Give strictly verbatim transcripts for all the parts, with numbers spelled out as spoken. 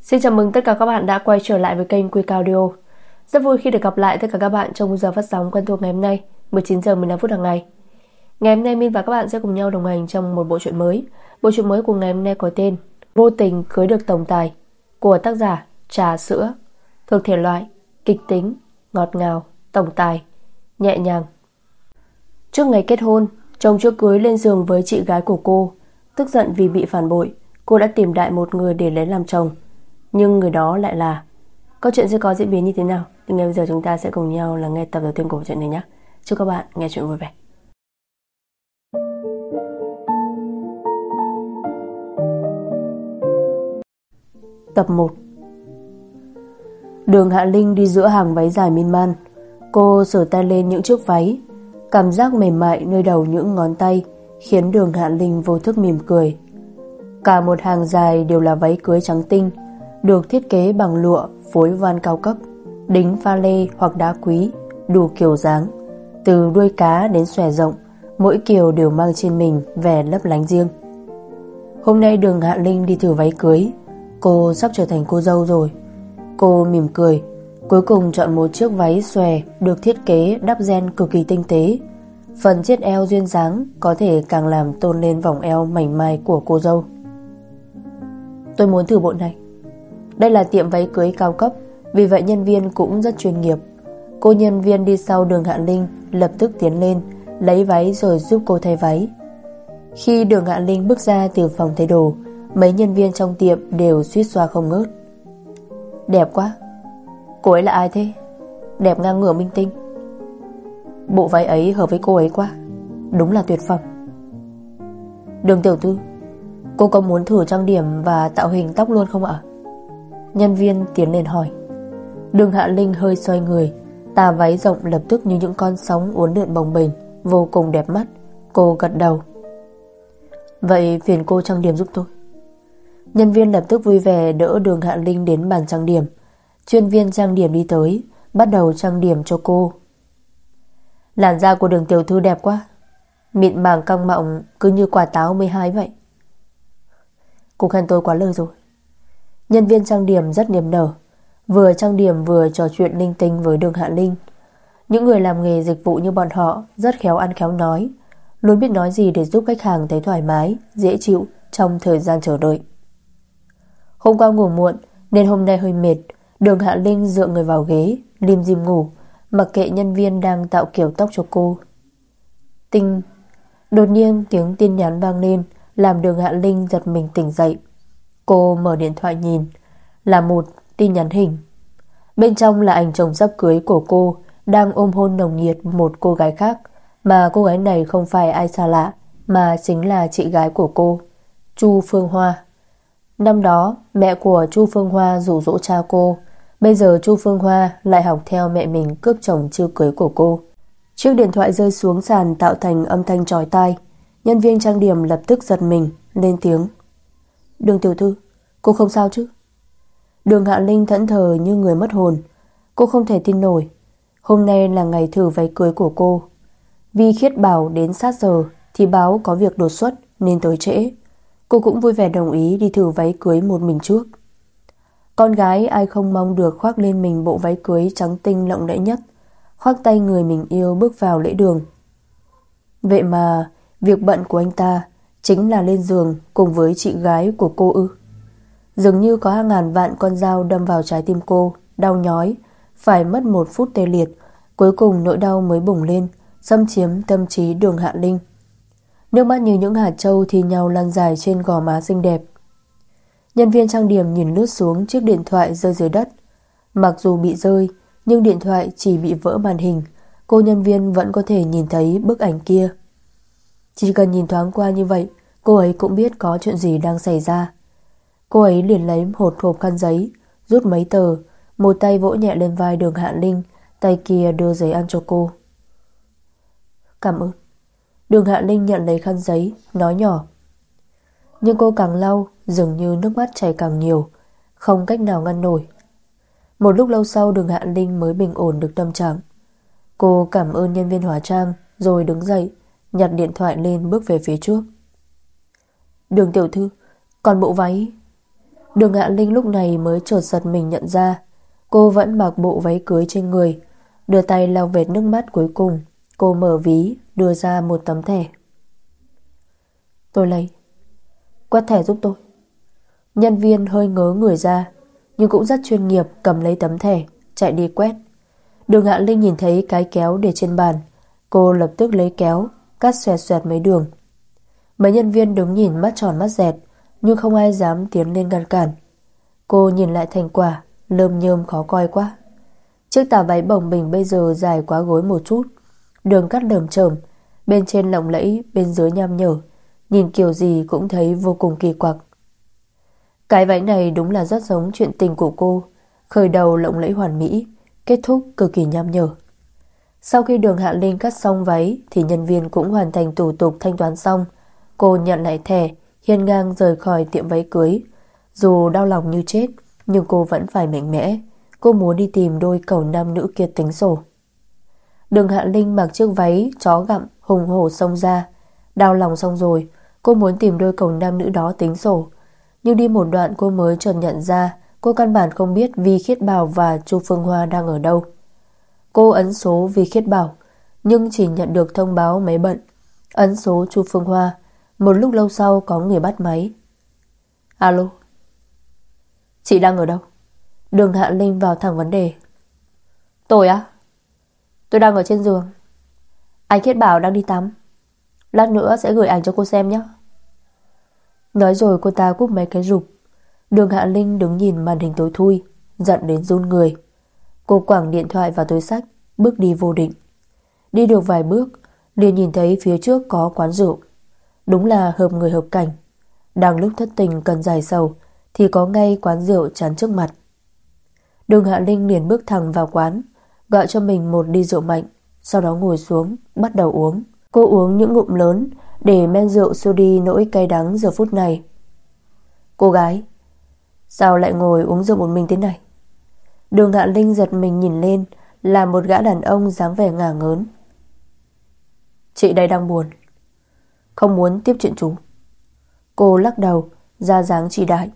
Xin chào mừng tất cả các bạn đã quay trở lại với kênh Quick Audio. Rất vui khi được gặp lại tất cả các bạn trong giờ phát sóng quen thuộc ngày hôm nay, mười chín giờ mười lăm phút hàng ngày. Ngày hôm nay Min và các bạn sẽ cùng nhau đồng hành trong một bộ truyện mới. Bộ truyện mới của ngày hôm nay có tên Vô tình cưới được tổng tài, của tác giả Trà Sữa, thuộc thể loại kịch tính, ngọt ngào, tổng tài, nhẹ nhàng. Trước ngày kết hôn, chồng chưa cưới lên giường với chị gái của cô. Tức giận vì bị phản bội, cô đã tìm đại một người để lấy làm chồng. Nhưng người đó lại là... Câu chuyện sẽ có diễn biến như thế nào thì ngay bây giờ chúng ta sẽ cùng nhau là nghe tập đầu tiên của chuyện này nhé. Chúc các bạn nghe chuyện vui vẻ. Tập một. Đường Hạ Linh đi giữa hàng váy dài miên man. Cô sờ tay lên những chiếc váy. Cảm giác mềm mại nơi đầu những ngón tay khiến Đường Hạ Linh vô thức mỉm cười. Cả một hàng dài đều là váy cưới trắng tinh, được thiết kế bằng lụa phối voan cao cấp, đính pha lê hoặc đá quý, đủ kiểu dáng, từ đuôi cá đến xòe rộng, mỗi kiểu đều mang trên mình vẻ lấp lánh riêng. Hôm nay Đường Hạ Linh đi thử váy cưới. Cô sắp trở thành cô dâu rồi. Cô mỉm cười, cuối cùng chọn một chiếc váy xòe được thiết kế đắp ren cực kỳ tinh tế. Phần chiết eo duyên dáng có thể càng làm tôn lên vòng eo mảnh mai của cô dâu. Tôi muốn thử bộ này. Đây là tiệm váy cưới cao cấp, vì vậy nhân viên cũng rất chuyên nghiệp. Cô nhân viên đi sau Đường Hạ Linh lập tức tiến lên, lấy váy rồi giúp cô thay váy. Khi Đường Hạ Linh bước ra từ phòng thay đồ, mấy nhân viên trong tiệm đều suýt xoa không ngớt. Đẹp quá. Cô ấy là ai thế? Đẹp ngang ngửa minh tinh. Bộ váy ấy hợp với cô ấy quá. Đúng là tuyệt phẩm. Đường tiểu thư, cô có muốn thử trang điểm và tạo hình tóc luôn không ạ? Nhân viên tiến lên hỏi. Đường Hạ Linh hơi xoay người. Tà váy rộng lập tức như những con sóng uốn lượn bồng bềnh, vô cùng đẹp mắt. Cô gật đầu. Vậy phiền cô trang điểm giúp tôi. Nhân viên lập tức vui vẻ đỡ Đường Hạ Linh đến bàn trang điểm. Chuyên viên trang điểm đi tới, bắt đầu trang điểm cho cô. Làn da của Đường tiểu thư đẹp quá, mịn màng căng mọng, cứ như quả táo mười hai vậy. Cô khen tôi quá lời rồi. Nhân viên trang điểm rất niềm nở, vừa trang điểm vừa trò chuyện linh tinh với Đường Hạ Linh. Những người làm nghề dịch vụ như bọn họ rất khéo ăn khéo nói, luôn biết nói gì để giúp khách hàng thấy thoải mái, dễ chịu trong thời gian chờ đợi. Hôm qua ngủ muộn nên hôm nay hơi mệt. Đường Hạ Linh dựa người vào ghế, lim dim ngủ, mặc kệ nhân viên đang tạo kiểu tóc cho cô. Tinh. Đột nhiên tiếng tin nhắn vang lên, làm Đường Hạ Linh giật mình tỉnh dậy. Cô mở điện thoại nhìn, là một tin nhắn hình. Bên trong là ảnh chồng sắp cưới của cô đang ôm hôn nồng nhiệt một cô gái khác, mà cô gái này không phải ai xa lạ, mà chính là chị gái của cô, Chu Phương Hoa. Năm đó mẹ của Chu Phương Hoa dụ dỗ cha cô, bây giờ Chu Phương Hoa lại học theo mẹ mình cướp chồng chưa cưới của cô. Chiếc điện thoại rơi xuống sàn tạo thành âm thanh chói tai. Nhân viên trang điểm lập tức giật mình, lên tiếng. Đường tiểu thư, cô không sao chứ? Đường Hạ Linh thẫn thờ như người mất hồn. Cô không thể tin nổi, hôm nay là ngày thử váy cưới của cô. Vi Khiết bảo đến sát giờ thì báo có việc đột xuất nên tới trễ. Cô cũng vui vẻ đồng ý đi thử váy cưới một mình trước. Con gái ai không mong được khoác lên mình bộ váy cưới trắng tinh lộng lẫy nhất, khoác tay người mình yêu bước vào lễ đường. Vậy mà việc bận của anh ta chính là lên giường cùng với chị gái của cô ư? Dường như có hàng ngàn vạn con dao đâm vào trái tim cô, đau nhói, phải mất một phút tê liệt, cuối cùng nỗi đau mới bùng lên, xâm chiếm tâm trí Đường Hạ Linh. Nước mắt như những hạt trâu thì nhau lăn dài trên gò má xinh đẹp. Nhân viên trang điểm nhìn lướt xuống chiếc điện thoại rơi dưới đất. Mặc dù bị rơi, nhưng điện thoại chỉ bị vỡ màn hình, cô nhân viên vẫn có thể nhìn thấy bức ảnh kia. Chỉ cần nhìn thoáng qua như vậy, cô ấy cũng biết có chuyện gì đang xảy ra. Cô ấy liền lấy một hộp khăn giấy, rút mấy tờ, một tay vỗ nhẹ lên vai Đường Hạ Linh, tay kia đưa giấy ăn cho cô. Cảm ơn. Đường Hạ Linh nhận lấy khăn giấy, nói nhỏ. Nhưng cô càng lau, dường như nước mắt chảy càng nhiều, không cách nào ngăn nổi. Một lúc lâu sau Đường Hạ Linh mới bình ổn được tâm trạng. Cô cảm ơn nhân viên hóa trang rồi đứng dậy, nhặt điện thoại lên bước về phía trước. Đường tiểu thư, còn bộ váy. Đường Hạ Linh lúc này mới chợt giật mình nhận ra cô vẫn mặc bộ váy cưới trên người. Đưa tay lau vệt nước mắt cuối cùng. Cô mở ví, đưa ra một tấm thẻ. Tôi lấy. Quét thẻ giúp tôi. Nhân viên hơi ngớ người ra, nhưng cũng rất chuyên nghiệp, cầm lấy tấm thẻ, chạy đi quét. Đường Hạ Linh nhìn thấy cái kéo để trên bàn. Cô lập tức lấy kéo, cắt xoẹt xoẹt mấy đường. Mấy nhân viên đứng nhìn mắt tròn mắt dẹt, nhưng không ai dám tiến lên ngăn cản. Cô nhìn lại thành quả, lơm nhơm khó coi quá. Chiếc tà váy bồng bềnh bây giờ dài quá gối một chút, đường cắt lởm chởm, bên trên lộng lẫy, bên dưới nham nhở, nhìn kiểu gì cũng thấy vô cùng kỳ quặc. Cái váy này đúng là rất giống chuyện tình của cô, khởi đầu lộng lẫy hoàn mỹ, kết thúc cực kỳ nham nhở. Sau khi Đường Hạ Linh cắt xong váy thì nhân viên cũng hoàn thành thủ tục thanh toán xong. Cô nhận lại thẻ, hiên ngang rời khỏi tiệm váy cưới. Dù đau lòng như chết, nhưng cô vẫn phải mạnh mẽ. Cô muốn đi tìm đôi cẩu nam nữ kia tính sổ. Đường Hạ Linh mặc chiếc váy chó gặm hùng hổ xông ra. Đau lòng xong rồi, cô muốn tìm đôi cẩu nam nữ đó tính sổ. Nhưng đi một đoạn cô mới chợt nhận ra cô căn bản không biết Vi Khiết Bảo và Chu Phương Hoa đang ở đâu. Cô ấn số Vi Khiết Bảo, nhưng chỉ nhận được thông báo máy bận. Ấn số Chu Phương Hoa, một lúc lâu sau có người bắt máy. Alo. Chị đang ở đâu? Đường Hạ Linh vào thẳng vấn đề. Tôi á? Tôi đang ở trên giường. Anh Khiết Bảo đang đi tắm. Lát nữa sẽ gửi ảnh cho cô xem nhé. Nói rồi cô ta cúp mấy cái rụp. Đường Hạ Linh đứng nhìn màn hình tối thui, giận đến run người. Cô quẳng điện thoại vào túi xách, bước đi vô định. Đi được vài bước, liền nhìn thấy phía trước có quán rượu. Đúng là hợp người hợp cảnh. Đang lúc thất tình cần giải sầu thì có ngay quán rượu chắn trước mặt. Đường Hạ Linh liền bước thẳng vào quán, gọi cho mình một ly rượu mạnh, sau đó ngồi xuống, bắt đầu uống. Cô uống những ngụm lớn để men rượu xua đi nỗi cay đắng giờ phút này. Cô gái, sao lại ngồi uống rượu một mình thế này? Đường Hạ Linh giật mình nhìn lên, là một gã đàn ông dáng vẻ ngả ngớn. Chị đây đang buồn, không muốn tiếp chuyện chú. Cô lắc đầu, ra dáng chỉ đại.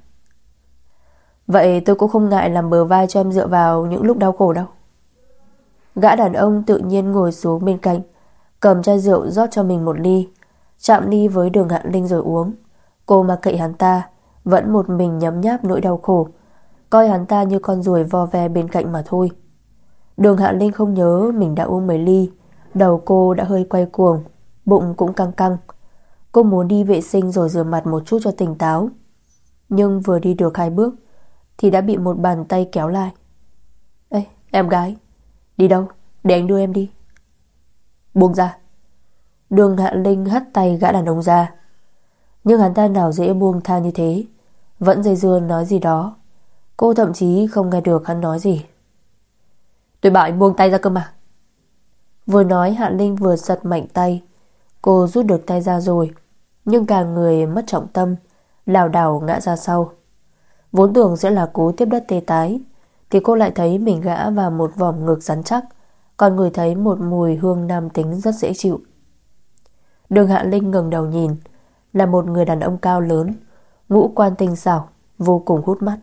Vậy tôi cũng không ngại làm bờ vai cho em dựa vào những lúc đau khổ đâu. Gã đàn ông tự nhiên ngồi xuống bên cạnh, cầm chai rượu rót cho mình một ly, chạm ly với Đường Hạ Linh rồi uống. Cô mặc kệ hắn ta, vẫn một mình nhấm nháp nỗi đau khổ, coi hắn ta như con ruồi vo ve bên cạnh mà thôi. Đường Hạ Linh không nhớ mình đã uống mấy ly, đầu cô đã hơi quay cuồng, bụng cũng căng căng. Cô muốn đi vệ sinh rồi rửa mặt một chút cho tỉnh táo. Nhưng vừa đi được hai bước thì đã bị một bàn tay kéo lại. Ê, em gái, đi đâu? Để anh đưa em đi. Buông ra. Đường Hạ Linh hất tay gã đàn ông ra. Nhưng hắn ta nào dễ buông tha như thế, vẫn dây dưa nói gì đó. Cô thậm chí không nghe được hắn nói gì. Tôi bảo anh buông tay ra cơ mà. Vừa nói Hạ Linh vừa giật mạnh tay. Cô rút được tay ra rồi, nhưng cả người mất trọng tâm, lảo đảo ngã ra sau. Vốn tưởng sẽ là cú tiếp đất tê tái, thì cô lại thấy mình gã vào một vòng ngực rắn chắc, còn ngửi thấy một mùi hương nam tính rất dễ chịu. Đường Hạ Linh ngẩng đầu nhìn, là một người đàn ông cao lớn, ngũ quan tinh xảo, vô cùng hút mắt.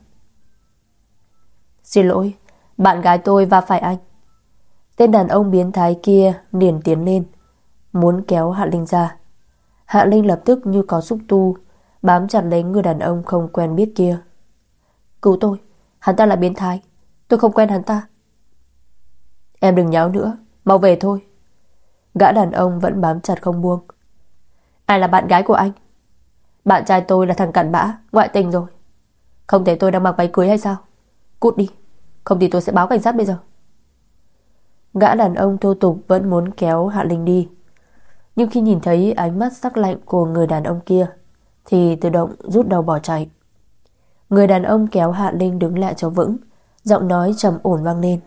Xin lỗi, bạn gái tôi va phải anh. Tên đàn ông biến thái kia liền tiến lên, muốn kéo Hạ Linh ra. Hạ Linh lập tức như có xúc tu, bám chặt lấy người đàn ông không quen biết kia. Cứu tôi, hắn ta là biến thái, tôi không quen hắn ta. Em đừng nháo nữa, mau về thôi. Gã đàn ông vẫn bám chặt không buông. Ai là bạn gái của anh? Bạn trai tôi là thằng cặn bã, ngoại tình rồi. Không thấy tôi đang mặc váy cưới hay sao? Cút đi, không thì tôi sẽ báo cảnh sát bây giờ. Gã đàn ông thô tục vẫn muốn kéo Hạ Linh đi, nhưng khi nhìn thấy ánh mắt sắc lạnh của người đàn ông kia thì tự động rút đầu bỏ chạy. Người đàn ông kéo Hạ Linh đứng lại cho vững, giọng nói trầm ổn vang lên.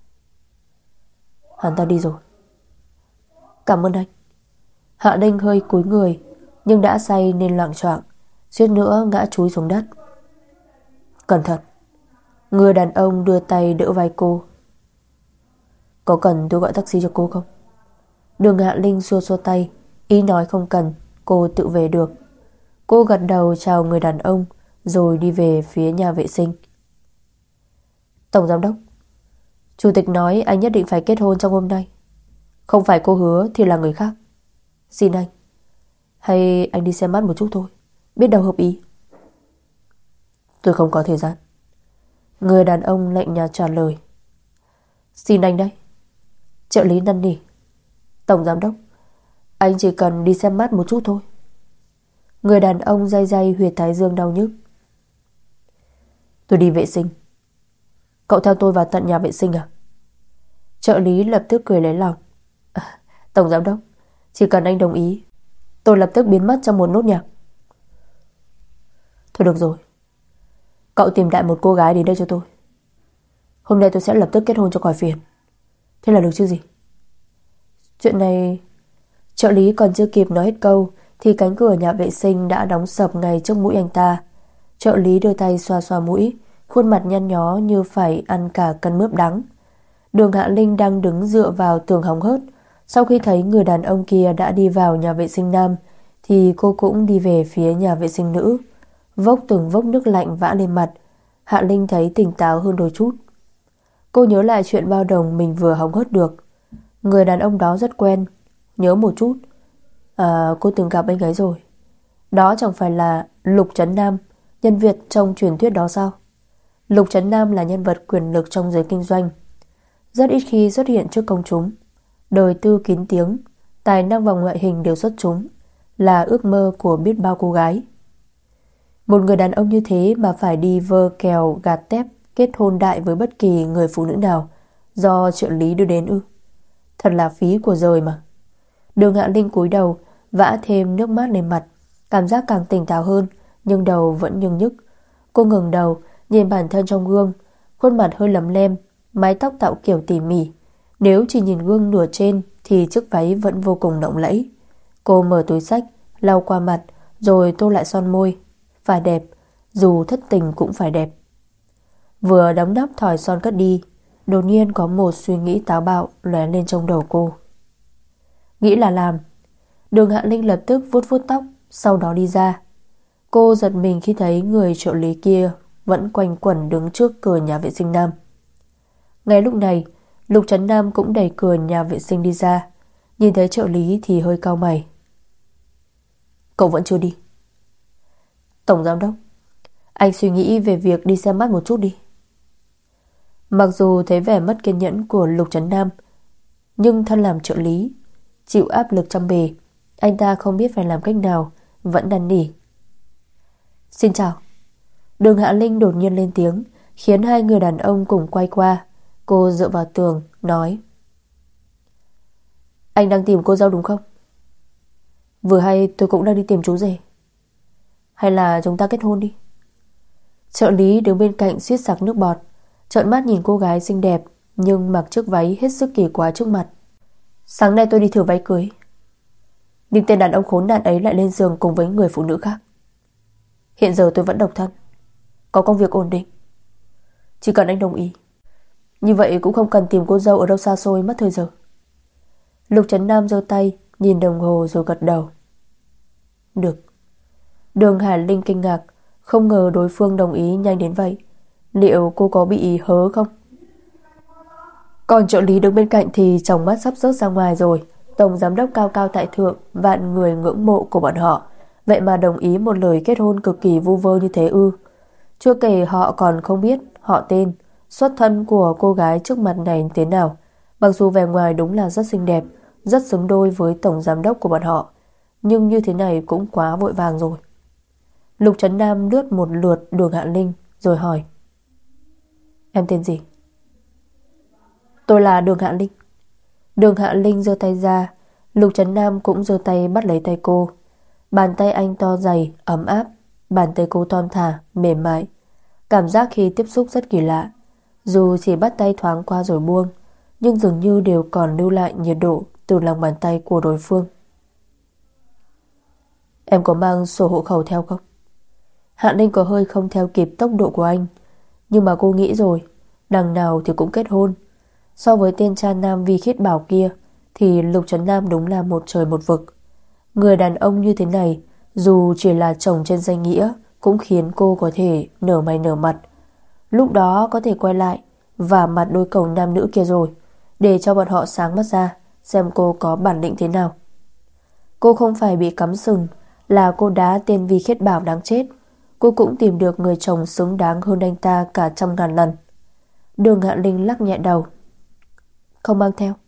Hắn ta đi rồi. Cảm ơn anh. Hạ Linh hơi cúi người, nhưng đã say nên loạng choạng, suýt nữa ngã chúi xuống đất. Cẩn thận. Người đàn ông đưa tay đỡ vai cô. Có cần tôi gọi taxi cho cô không? Đường Hạ Linh xua xua tay, ý nói không cần, cô tự về được. Cô gật đầu chào người đàn ông, rồi đi về phía nhà vệ sinh. Tổng giám đốc, chủ tịch nói anh nhất định phải kết hôn trong hôm nay. Không phải cô hứa thì là người khác. Xin anh. Hay anh đi xem mắt một chút thôi, biết đâu hợp ý. Tôi không có thời gian. Người đàn ông lạnh nhạt trả lời. Xin anh đây. Trợ lý năn nỉ. Tổng giám đốc, anh chỉ cần đi xem mắt một chút thôi. Người đàn ông day day huyệt thái dương đau nhức. Tôi đi vệ sinh. Cậu theo tôi vào tận nhà vệ sinh à? Trợ lý lập tức cười lấy lòng. À, Tổng giám đốc, chỉ cần anh đồng ý, tôi lập tức biến mất trong một nốt nhạc. Thôi được rồi, cậu tìm đại một cô gái đến đây cho tôi. Hôm nay tôi sẽ lập tức kết hôn cho khỏi phiền. Thế là được chứ gì? Chuyện này... Trợ lý còn chưa kịp nói hết câu thì cánh cửa nhà vệ sinh đã đóng sập ngay trước mũi anh ta. Trợ lý đưa tay xoa xoa mũi, khuôn mặt nhăn nhó như phải ăn cả cân mướp đắng. Đường Hạ Linh đang đứng dựa vào tường hóng hớt. Sau khi thấy người đàn ông kia đã đi vào nhà vệ sinh nam thì cô cũng đi về phía nhà vệ sinh nữ. Vốc từng vốc nước lạnh vã lên mặt. Hạ Linh thấy tỉnh táo hơn đôi chút. Cô nhớ lại chuyện bao đồng mình vừa hóng hớt được. Người đàn ông đó rất quen. Nhớ một chút. À, cô từng gặp anh ấy rồi. Đó chẳng phải là Lục Trấn Nam, nhân Việt trong truyền thuyết đó sao? Lục Trấn Nam là nhân vật quyền lực trong giới kinh doanh, rất ít khi xuất hiện trước công chúng. Đời tư kín tiếng, tài năng và ngoại hình đều xuất chúng, là ước mơ của biết bao cô gái. Một người đàn ông như thế mà phải đi vơ kèo gạt tép kết hôn đại với bất kỳ người phụ nữ nào do trợ lý đưa đến ư? Thật là phí của đời mà. Đường Hạ Linh cúi đầu, vã thêm nước mắt lên mặt, cảm giác càng tỉnh táo hơn, nhưng đầu vẫn nhức nhức. Cô ngẩng đầu, nhìn bản thân trong gương, khuôn mặt hơi lấm lem, mái tóc tạo kiểu tỉ mỉ. Nếu chỉ nhìn gương nửa trên thì chiếc váy vẫn vô cùng lộng lẫy. Cô mở túi xách, lau qua mặt, rồi tô lại son môi. Phải đẹp, dù thất tình cũng phải đẹp. Vừa đóng nắp thỏi son cất đi, đột nhiên có một suy nghĩ táo bạo lóe lên trong đầu cô. Nghĩ là làm. Đường Hạ Linh lập tức vuốt vuốt tóc, sau đó đi ra. Cô giật mình khi thấy người trợ lý kia vẫn quanh quẩn đứng trước cửa nhà vệ sinh nam. Ngay lúc này, Lục Trấn Nam cũng đẩy cửa nhà vệ sinh đi ra. Nhìn thấy trợ lý thì hơi cau mày. Cậu vẫn chưa đi? Tổng giám đốc, anh suy nghĩ về việc đi xem mắt một chút đi. Mặc dù thấy vẻ mất kiên nhẫn của Lục Trấn Nam, nhưng thân làm trợ lý, chịu áp lực trăm bề, anh ta không biết phải làm cách nào, vẫn năn nỉ. Xin chào. Đường Hạ Linh đột nhiên lên tiếng, khiến hai người đàn ông cùng quay qua. Cô dựa vào tường, nói. Anh đang tìm cô dâu đúng không? Vừa hay tôi cũng đang đi tìm chú rể. Hay là chúng ta kết hôn đi? Trợ lý đứng bên cạnh suýt sặc nước bọt, trợn mắt nhìn cô gái xinh đẹp nhưng mặc chiếc váy hết sức kỳ quái trước mặt. Sáng nay tôi đi thử váy cưới, nhưng tên đàn ông khốn nạn ấy lại lên giường cùng với người phụ nữ khác. Hiện giờ tôi vẫn độc thân, có công việc ổn định. Chỉ cần anh đồng ý, như vậy cũng không cần tìm cô dâu ở đâu xa xôi mất thời giờ. Lục Trấn Nam giơ tay nhìn đồng hồ rồi gật đầu. Được. Đường Hà Linh kinh ngạc, không ngờ đối phương đồng ý nhanh đến vậy. Liệu cô có bị hớ không? Còn trợ lý đứng bên cạnh thì tròng mắt sắp rớt ra ngoài rồi. Tổng giám đốc cao cao tại thượng, vạn người ngưỡng mộ của bọn họ, vậy mà đồng ý một lời kết hôn cực kỳ vu vơ như thế ư? Chưa kể họ còn không biết họ tên, xuất thân của cô gái trước mặt này thế nào. Mặc dù vẻ ngoài đúng là rất xinh đẹp, rất xứng đôi với tổng giám đốc của bọn họ, nhưng như thế này cũng quá vội vàng rồi. Lục Trấn Nam lướt một lượt Đường Hạ Linh rồi hỏi. Em tên gì? Tôi là Đường Hạ Linh. Đường Hạ Linh giơ tay ra, Lục Trấn Nam cũng giơ tay bắt lấy tay cô. Bàn tay anh to dày, ấm áp, bàn tay cô thon thả, mềm mại. Cảm giác khi tiếp xúc rất kỳ lạ. Dù chỉ bắt tay thoáng qua rồi buông, nhưng dường như đều còn lưu lại nhiệt độ từ lòng bàn tay của đối phương. Em có mang sổ hộ khẩu theo không? Hạ Linh có hơi không theo kịp tốc độ của anh, nhưng mà cô nghĩ rồi, đằng nào thì cũng kết hôn. So với tên cha nam vi khiết bảo kia thì Lục Trấn Nam đúng là một trời một vực. Người đàn ông như thế này, dù chỉ là chồng trên danh nghĩa cũng khiến cô có thể nở mày nở mặt. Lúc đó có thể quay lại và mặt đôi cầu nam nữ kia rồi, để cho bọn họ sáng mắt ra xem cô có bản lĩnh thế nào. Cô không phải bị cắm sừng, là cô đá tên Vi Khiết Bảo đáng chết. Cô cũng tìm được người chồng xứng đáng hơn anh ta cả trăm ngàn lần. Đường Hạ Linh lắc nhẹ đầu. Không mang theo.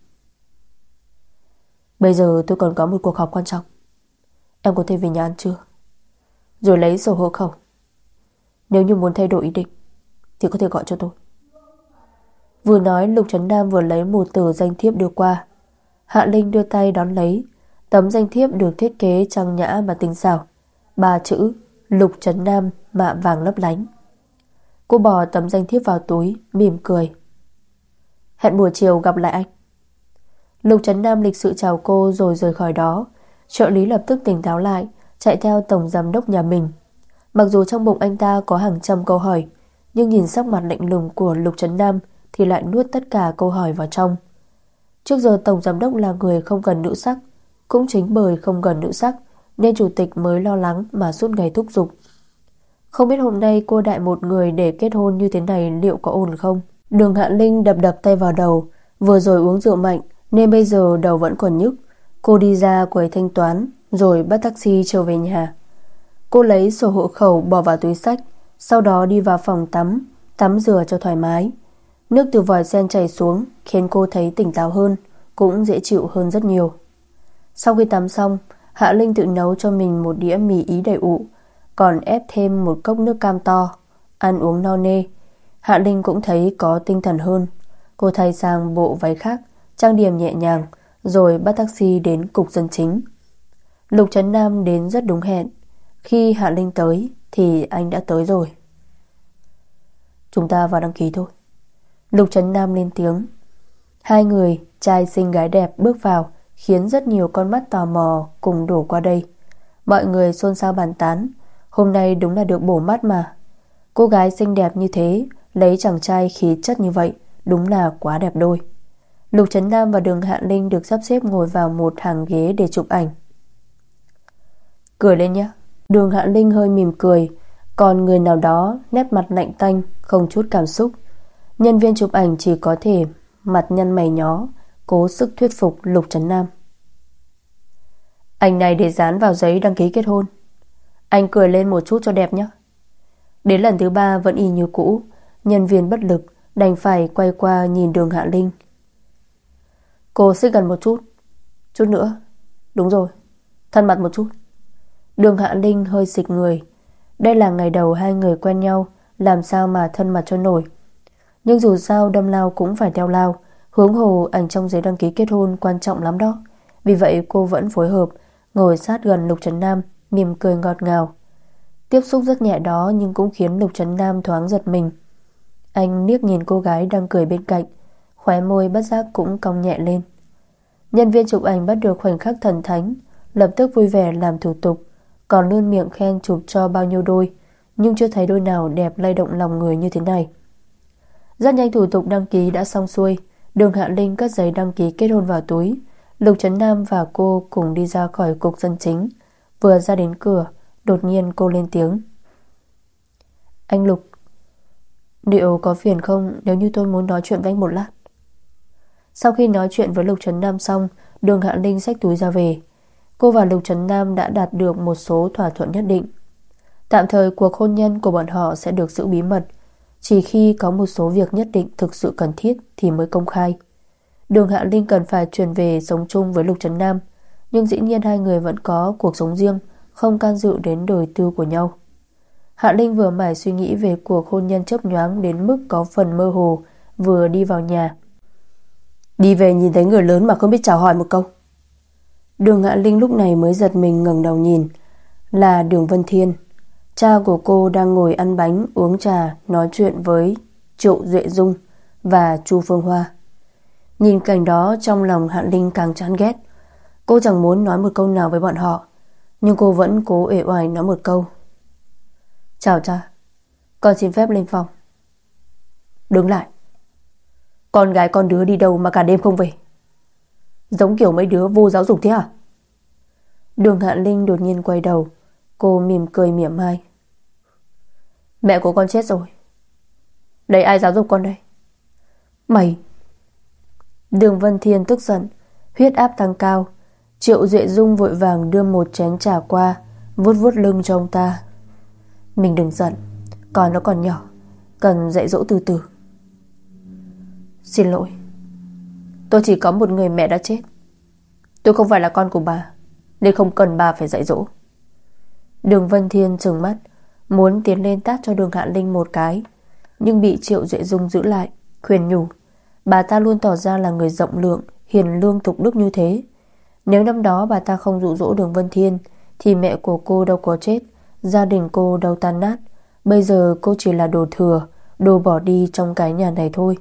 Bây giờ tôi còn có một cuộc họp quan trọng. Em có thể về nhà ăn trưa, rồi lấy sổ hộ khẩu. Nếu như muốn thay đổi ý định thì có thể gọi cho tôi. Vừa nói, Lục Trấn Nam vừa lấy một tờ danh thiếp đưa qua. Hạ Linh đưa tay đón lấy. Tấm danh thiếp được thiết kế trang nhã mà tinh xảo, ba chữ Lục Trấn Nam mạ vàng lấp lánh. Cô bỏ tấm danh thiếp vào túi, mỉm cười. Hẹn buổi chiều gặp lại anh. Lục Trấn Nam lịch sự chào cô rồi rời khỏi đó. Trợ lý lập tức tỉnh táo lại, chạy theo tổng giám đốc nhà mình. Mặc dù trong bụng anh ta có hàng trăm câu hỏi, nhưng nhìn sắc mặt lạnh lùng của Lục Trấn Nam thì lại nuốt tất cả câu hỏi vào trong. Trước giờ tổng giám đốc là người không cần nữ sắc. Cũng chính bởi không cần nữ sắc nên chủ tịch mới lo lắng mà suốt ngày thúc giục. Không biết hôm nay cô đại một người để kết hôn như thế này liệu có ổn không? Đường Hạ Linh đập đập tay vào đầu. Vừa rồi uống rượu mạnh nên bây giờ đầu vẫn còn nhức. Cô đi ra quầy thanh toán rồi bắt taxi trở về nhà. Cô lấy sổ hộ khẩu bỏ vào túi xách, sau đó đi vào phòng tắm, tắm rửa cho thoải mái. Nước từ vòi sen chảy xuống khiến cô thấy tỉnh táo hơn, cũng dễ chịu hơn rất nhiều. Sau khi tắm xong, Hạ Linh tự nấu cho mình một đĩa mì ý đầy ụ, còn ép thêm một cốc nước cam to. Ăn uống no nê, Hạ Linh cũng thấy có tinh thần hơn. Cô thay sang bộ váy khác, trang điểm nhẹ nhàng, rồi bắt taxi đến cục dân chính. Lục Trấn Nam đến rất đúng hẹn. Khi Hạ Linh tới thì anh đã tới rồi. Chúng ta vào đăng ký thôi. Lục Trấn Nam lên tiếng. Hai người, trai xinh gái đẹp bước vào, khiến rất nhiều con mắt tò mò cùng đổ qua đây. Mọi người xôn xao bàn tán. Hôm nay đúng là được bổ mắt mà. Cô gái xinh đẹp như thế, lấy chàng trai khí chất như vậy, đúng là quá đẹp đôi. Lục Trấn Nam và Đường Hạ Linh được sắp xếp ngồi vào một hàng ghế để chụp ảnh. Cười lên nhé. Đường Hạ Linh hơi mỉm cười, còn người nào đó nét mặt lạnh tanh, không chút cảm xúc. Nhân viên chụp ảnh chỉ có thể mặt nhăn mày nhó, cố sức thuyết phục Lục Trấn Nam. Ảnh này để dán vào giấy đăng ký kết hôn. Anh cười lên một chút cho đẹp nhé. Đến lần thứ ba vẫn y như cũ. Nhân viên bất lực đành phải quay qua nhìn Đường Hạ Linh. Cô xích gần một chút. Chút nữa. Đúng rồi, thân mật một chút. Đường Hạ Linh hơi xịch người. Đây là ngày đầu hai người quen nhau, làm sao mà thân mật cho nổi. Nhưng dù sao đâm lao cũng phải theo lao. Huống hồ ảnh trong giấy đăng ký kết hôn quan trọng lắm đó. Vì vậy cô vẫn phối hợp, ngồi sát gần Lục Trấn Nam, mỉm cười ngọt ngào. Tiếp xúc rất nhẹ đó nhưng cũng khiến Lục Trấn Nam thoáng giật mình. Anh liếc nhìn cô gái đang cười bên cạnh, khóe môi bất giác cũng cong nhẹ lên. Nhân viên chụp ảnh bắt được khoảnh khắc thần thánh, lập tức vui vẻ làm thủ tục, còn luôn miệng khen chụp cho bao nhiêu đôi, nhưng chưa thấy đôi nào đẹp lay động lòng người như thế này. Rất nhanh thủ tục đăng ký đã xong xuôi. Đường Hạ Linh cất giấy đăng ký kết hôn vào túi. Lục Trấn Nam và cô cùng đi ra khỏi cục dân chính. Vừa ra đến cửa, đột nhiên cô lên tiếng. Anh Lục, liệu có phiền không nếu như tôi muốn nói chuyện với anh một lát? Sau khi nói chuyện với Lục Trấn Nam xong, Đường Hạ Linh xách túi ra về. Cô và Lục Trấn Nam đã đạt được một số thỏa thuận nhất định. Tạm thời cuộc hôn nhân của bọn họ sẽ được giữ bí mật, chỉ khi có một số việc nhất định thực sự cần thiết thì mới công khai. Đường Hạ Linh cần phải chuyển về sống chung với Lục Trấn Nam, nhưng dĩ nhiên hai người vẫn có cuộc sống riêng, không can dự đến đời tư của nhau. Hạ Linh vừa mải suy nghĩ về cuộc hôn nhân chớp nhoáng đến mức có phần mơ hồ, vừa đi vào nhà. Đi về nhìn thấy người lớn mà không biết chào hỏi một câu. Đường Hạ Linh lúc này mới giật mình ngẩng đầu nhìn. Là Đường Vân Thiên. Cha của cô đang ngồi ăn bánh, uống trà, nói chuyện với Triệu Duệ Dung và Chu Phương Hoa. Nhìn cảnh đó trong lòng Hạ Linh càng chán ghét. Cô chẳng muốn nói một câu nào với bọn họ, nhưng cô vẫn cố uể oải nói một câu. Chào cha, con xin phép lên phòng. Đứng lại. Con gái con đứa đi đâu mà cả đêm không về? Giống kiểu mấy đứa vô giáo dục thế à? Đường Hạ Linh đột nhiên quay đầu. Cô mỉm cười mỉa mai. Mẹ của con chết rồi. Đây ai giáo dục con đây? Mày. Đường Vân Thiên tức giận, huyết áp tăng cao. Triệu Duệ Dung vội vàng đưa một chén trà qua, vuốt vuốt lưng cho ông ta. Mình đừng giận, con nó còn nhỏ, cần dạy dỗ từ từ. Xin lỗi, tôi chỉ có một người mẹ đã chết. Tôi không phải là con của bà, nên không cần bà phải dạy dỗ. Đường Vân Thiên trừng mắt, muốn tiến lên tát cho Đường Hạ Linh một cái, nhưng bị Triệu Duệ Dung giữ lại, khuyên nhủ. Bà ta luôn tỏ ra là người rộng lượng, hiền lương thục đức như thế. Nếu năm đó bà ta không dụ dỗ Đường Vân Thiên thì mẹ của cô đâu có chết, gia đình cô đâu tan nát. Bây giờ cô chỉ là đồ thừa, đồ bỏ đi trong cái nhà này thôi.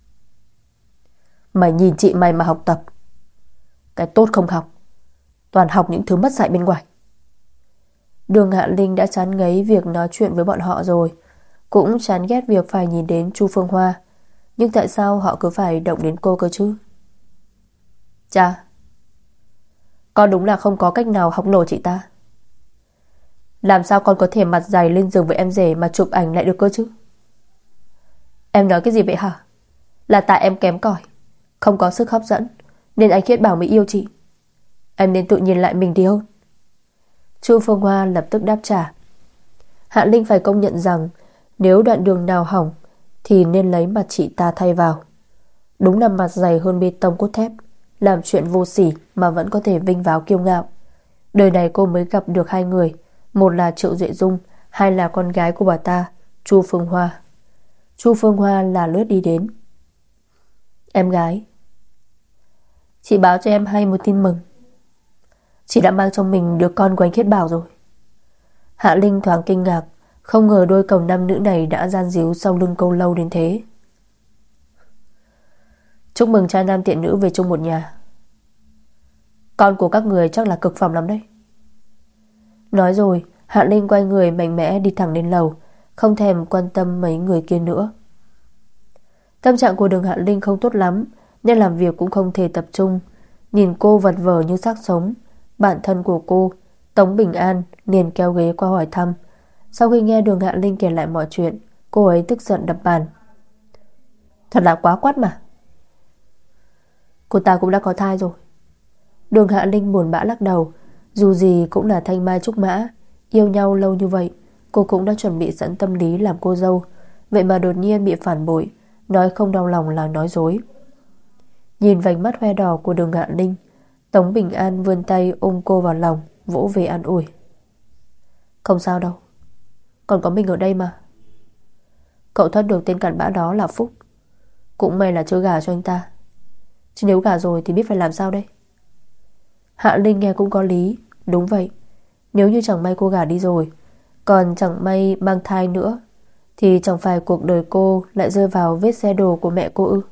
Mày nhìn chị mày mà học tập. Cái tốt không học, toàn học những thứ mất dạy bên ngoài. Đường Hạ Linh đã chán ngấy việc nói chuyện với bọn họ rồi, cũng chán ghét việc phải nhìn đến Chu Phương Hoa. Nhưng tại sao họ cứ phải động đến cô cơ chứ? Cha, con đúng là không có cách nào học nổi chị ta. Làm sao con có thể mặt dày lên giường với em rể mà chụp ảnh lại được cơ chứ? Em nói cái gì vậy hả? Là tại em kém cỏi, không có sức hấp dẫn, nên anh Khiết Bảo mới yêu chị. Em nên tự nhìn lại mình đi hơn. Chu Phương Hoa lập tức đáp trả. Hạ Linh phải công nhận rằng nếu đoạn đường nào hỏng thì nên lấy mặt chị ta thay vào. Đúng là mặt dày hơn bê tông cốt thép, làm chuyện vô sỉ mà vẫn có thể vinh váo kiêu ngạo. Đời này cô mới gặp được hai người, một là Triệu Duệ Dung, hai là con gái của bà ta, Chu Phương Hoa. Chu Phương Hoa là lướt đi đến. Em gái, chị báo cho em hay một tin mừng. Chị đã mang trong mình đứa con của anh Khiết Bảo rồi. Hạ Linh thoáng kinh ngạc, không ngờ đôi cậu nam nữ này đã gian díu sau lưng câu lâu đến thế. Chúc mừng trai nam tiện nữ về chung một nhà. Con của các người chắc là cực phẩm lắm đấy. Nói rồi, Hạ Linh quay người mạnh mẽ đi thẳng lên lầu, không thèm quan tâm mấy người kia nữa. Tâm trạng của Đường Hạ Linh không tốt lắm, nên làm việc cũng không thể tập trung. Nhìn cô vật vờ như xác sống, bạn thân của cô, Tống Bình An, liền kéo ghế qua hỏi thăm. Sau khi nghe Đường Hạ Linh kể lại mọi chuyện, cô ấy tức giận đập bàn. Thật là quá quát mà. Cô ta cũng đã có thai rồi. Đường Hạ Linh buồn bã lắc đầu. Dù gì cũng là thanh mai trúc mã, yêu nhau lâu như vậy, cô cũng đã chuẩn bị sẵn tâm lý làm cô dâu. Vậy mà đột nhiên bị phản bội, nói không đau lòng là nói dối. Nhìn vành mắt hoe đỏ của Đường Hạ Linh, Tống Bình An vươn tay ôm cô vào lòng, vỗ về an ủi. Không sao đâu, còn có mình ở đây mà. Cậu thoát được tên cặn bã đó là phúc. Cũng may là chưa gả cho anh ta, chứ nếu gả rồi thì biết phải làm sao đây. Hạ Linh nghe cũng có lý. Đúng vậy, nếu như chẳng may cô gả đi rồi, còn chẳng may mang thai nữa, thì chẳng phải cuộc đời cô lại rơi vào vết xe đổ của mẹ cô ư?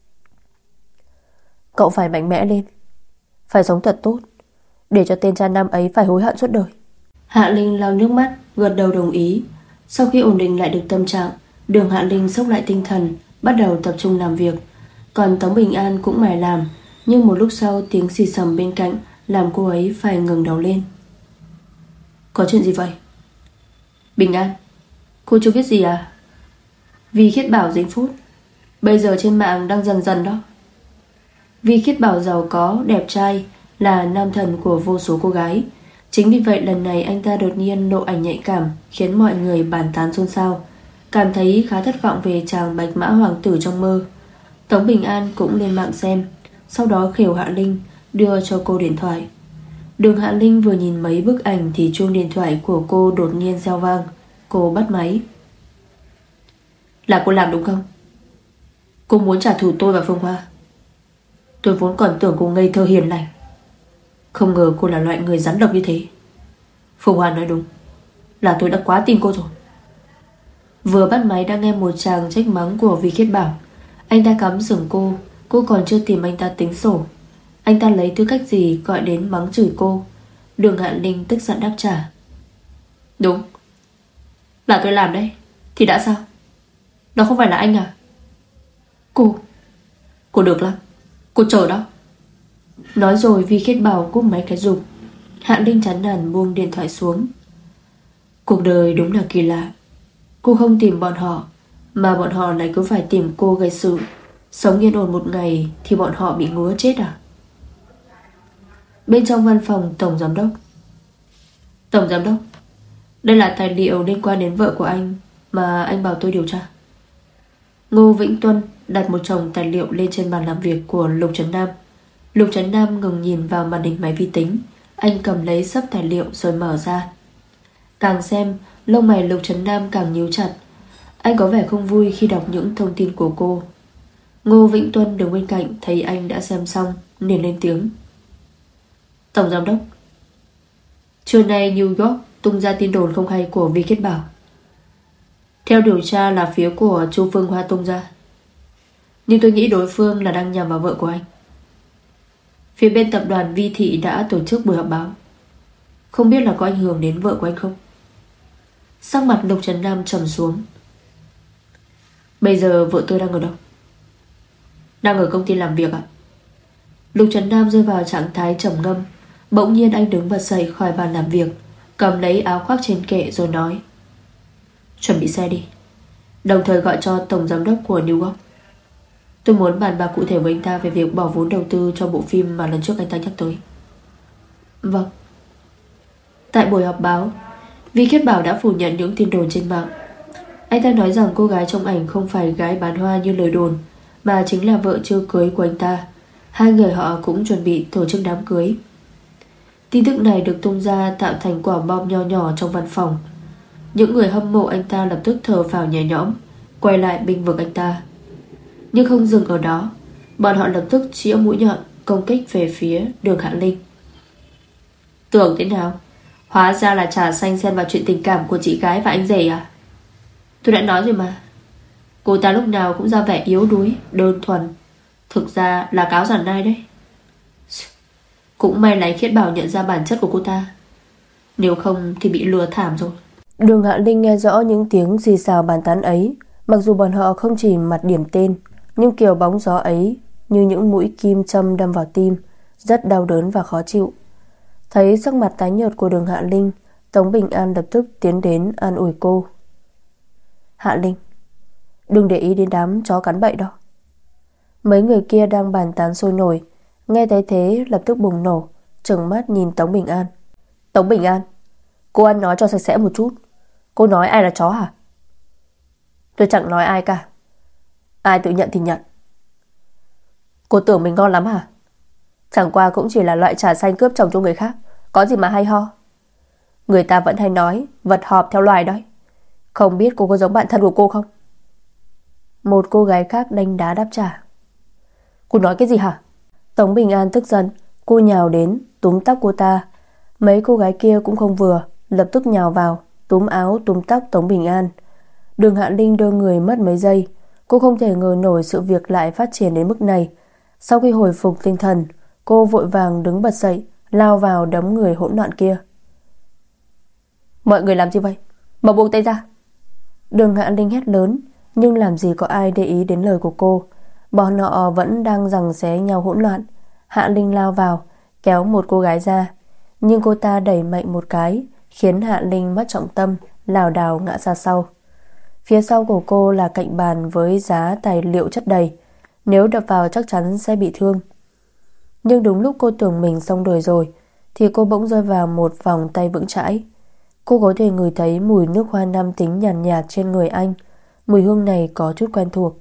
Cậu phải mạnh mẽ lên, phải sống thật tốt, để cho tên cha nam ấy phải hối hận suốt đời. Hạ Linh lau nước mắt, gật đầu đồng ý. Sau khi ổn định lại được tâm trạng, Đường Hạ Linh xốc lại tinh thần, bắt đầu tập trung làm việc. Còn Tống Bình An cũng mải làm, nhưng một lúc sau tiếng xì xầm bên cạnh làm cô ấy phải ngẩng đầu lên. Có chuyện gì vậy? Bình An, cô chưa biết gì à? Vi Khiết Bảo dính phút, bây giờ trên mạng đang dần dần đó. Vi Khiết Bảo giàu có, đẹp trai, là nam thần của vô số cô gái. Chính vì vậy lần này anh ta đột nhiên lộ ảnh nhạy cảm, khiến mọi người bàn tán xôn xao, cảm thấy khá thất vọng về chàng bạch mã hoàng tử trong mơ. Tống Bình An cũng lên mạng xem, sau đó khều Hạ Linh, đưa cho cô điện thoại. Đường Hạ Linh vừa nhìn mấy bức ảnh thì chuông điện thoại của cô đột nhiên reo vang. Cô bắt máy. Là cô làm đúng không? Cô muốn trả thù tôi và Phương Hoa. Tôi vốn còn tưởng cô ngây thơ hiền lành, không ngờ cô là loại người rắn độc như thế. Phương Hoa nói đúng, là tôi đã quá tin cô rồi. Vừa bắt máy đã nghe một tràng trách mắng của Vi Khiết Bảo. Anh ta cắm sừng cô, cô còn chưa tìm anh ta tính sổ. Anh ta lấy tư cách gì gọi đến mắng chửi cô? Đường Hạ Linh tức giận đáp trả. Đúng, là tôi làm đấy. Thì đã sao? Đó không phải là anh à? Cô Cô được lắm, cô chờ đó. Nói rồi Vi Khiết Bảo cúp máy cái rụp. Hạ Linh chán nản buông điện thoại xuống. Cuộc đời đúng là kỳ lạ. Cô không tìm bọn họ, mà bọn họ lại cứ phải tìm cô gây sự. Sống yên ổn một ngày thì bọn họ bị ngứa chết à? Bên trong văn phòng Tổng Giám đốc. Tổng Giám đốc, đây là tài liệu liên quan đến vợ của anh mà anh bảo tôi điều tra. Ngô Vĩnh Tuân đặt một chồng tài liệu lên trên bàn làm việc của Lục Trấn Nam. Lục Trấn Nam ngừng nhìn vào màn hình máy vi tính. Anh cầm lấy xấp tài liệu rồi mở ra. Càng xem, lông mày Lục Trấn Nam càng nhíu chặt. Anh có vẻ không vui khi đọc những thông tin của cô. Ngô Vĩnh Tuân đứng bên cạnh thấy anh đã xem xong liền lên tiếng. Tổng Giám đốc, trưa nay New York tung ra tin đồn không hay của Vi Khiết Bảo. Theo điều tra là phía của Chu Phương Hoa tung ra, nhưng tôi nghĩ đối phương là đang nhằm vào vợ của anh. Phía bên tập đoàn Vi Thị đã tổ chức buổi họp báo. Không biết là có ảnh hưởng đến vợ của anh không? Sắc mặt Lục Trấn Nam trầm xuống. Bây giờ vợ tôi đang ở đâu? Đang ở công ty làm việc ạ. Lục Trấn Nam rơi vào trạng thái trầm ngâm. Bỗng nhiên anh đứng bật dậy khỏi bàn làm việc, cầm lấy áo khoác trên kệ rồi nói. Chuẩn bị xe đi, đồng thời gọi cho Tổng Giám đốc của New York. Tôi muốn bàn bạc cụ thể với anh ta về việc bỏ vốn đầu tư cho bộ phim mà lần trước anh ta nhắc tới. Vâng. Tại buổi họp báo, Vi Khiết Bảo đã phủ nhận những tin đồn trên mạng. Anh ta nói rằng cô gái trong ảnh không phải gái bán hoa như lời đồn, mà chính là vợ chưa cưới của anh ta. Hai người họ cũng chuẩn bị tổ chức đám cưới. Tin tức này được tung ra tạo thành quả bom nho nhỏ trong văn phòng. Những người hâm mộ anh ta lập tức thở phào nhẹ nhõm, quay lại bênh vực anh ta. Nhưng không dừng ở đó, bọn họ lập tức chĩa mũi nhọn công kích về phía Đường Hạ Linh. Tưởng thế nào? Hóa ra là trà xanh xen vào chuyện tình cảm của chị gái và anh rể à? Tôi đã nói rồi mà, cô ta lúc nào cũng ra vẻ yếu đuối, đơn thuần, thực ra là cáo giản nai đấy. Cũng may là Khiết Bảo nhận ra bản chất của cô ta, nếu không thì bị lừa thảm rồi. Đường Hạ Linh nghe rõ những tiếng xì xào bàn tán ấy. Mặc dù bọn họ không chỉ mặt điểm tên, nhưng kiểu bóng gió ấy như những mũi kim châm đâm vào tim, rất đau đớn và khó chịu. Thấy sắc mặt tái nhợt của Đường Hạ Linh, Tống Bình An lập tức tiến đến an ủi cô. Hạ Linh, đừng để ý đến đám chó cắn bậy đó. Mấy người kia đang bàn tán sôi nổi, nghe thấy thế lập tức bùng nổ, trừng mắt nhìn Tống Bình An. Tống Bình An, cô ăn nói cho sạch sẽ một chút. Cô nói ai là chó hả? Tôi chẳng nói ai cả. Ai tự nhận thì nhận. Cô tưởng mình ngon lắm hả? Chẳng qua cũng chỉ là loại trà xanh cướp chồng cho người khác, có gì mà hay ho. Người ta vẫn hay nói vật họp theo loài đấy. Không biết cô có giống bạn thân của cô không? Một cô gái khác đanh đá đáp trả. Cô nói cái gì hả? Tống Bình An tức giận, cô nhào đến túm tóc cô ta. Mấy cô gái kia cũng không vừa, lập tức nhào vào túm áo túm tóc Tống Bình An. Đường Hạ Linh đưa người mất mấy giây. Cô không thể ngờ nổi sự việc lại phát triển đến mức này. Sau khi hồi phục tinh thần, cô vội vàng đứng bật dậy, lao vào đấm người hỗn loạn kia. Mọi người làm gì vậy? Mau buông tay ra! Đường Hạ Linh hét lớn, nhưng làm gì có ai để ý đến lời của cô. Bọn họ vẫn đang giằng xé nhau hỗn loạn. Hạ Linh lao vào, kéo một cô gái ra, nhưng cô ta đẩy mạnh một cái, khiến Hạ Linh mất trọng tâm, lảo đảo ngã ra sau. Phía sau của cô là cạnh bàn với giá tài liệu chất đầy, nếu đập vào chắc chắn sẽ bị thương. Nhưng đúng lúc cô tưởng mình xong đời rồi, thì cô bỗng rơi vào một vòng tay vững chãi. Cô có thể ngửi thấy mùi nước hoa nam tính nhàn nhạt, nhạt trên người anh. Mùi hương này có chút quen thuộc.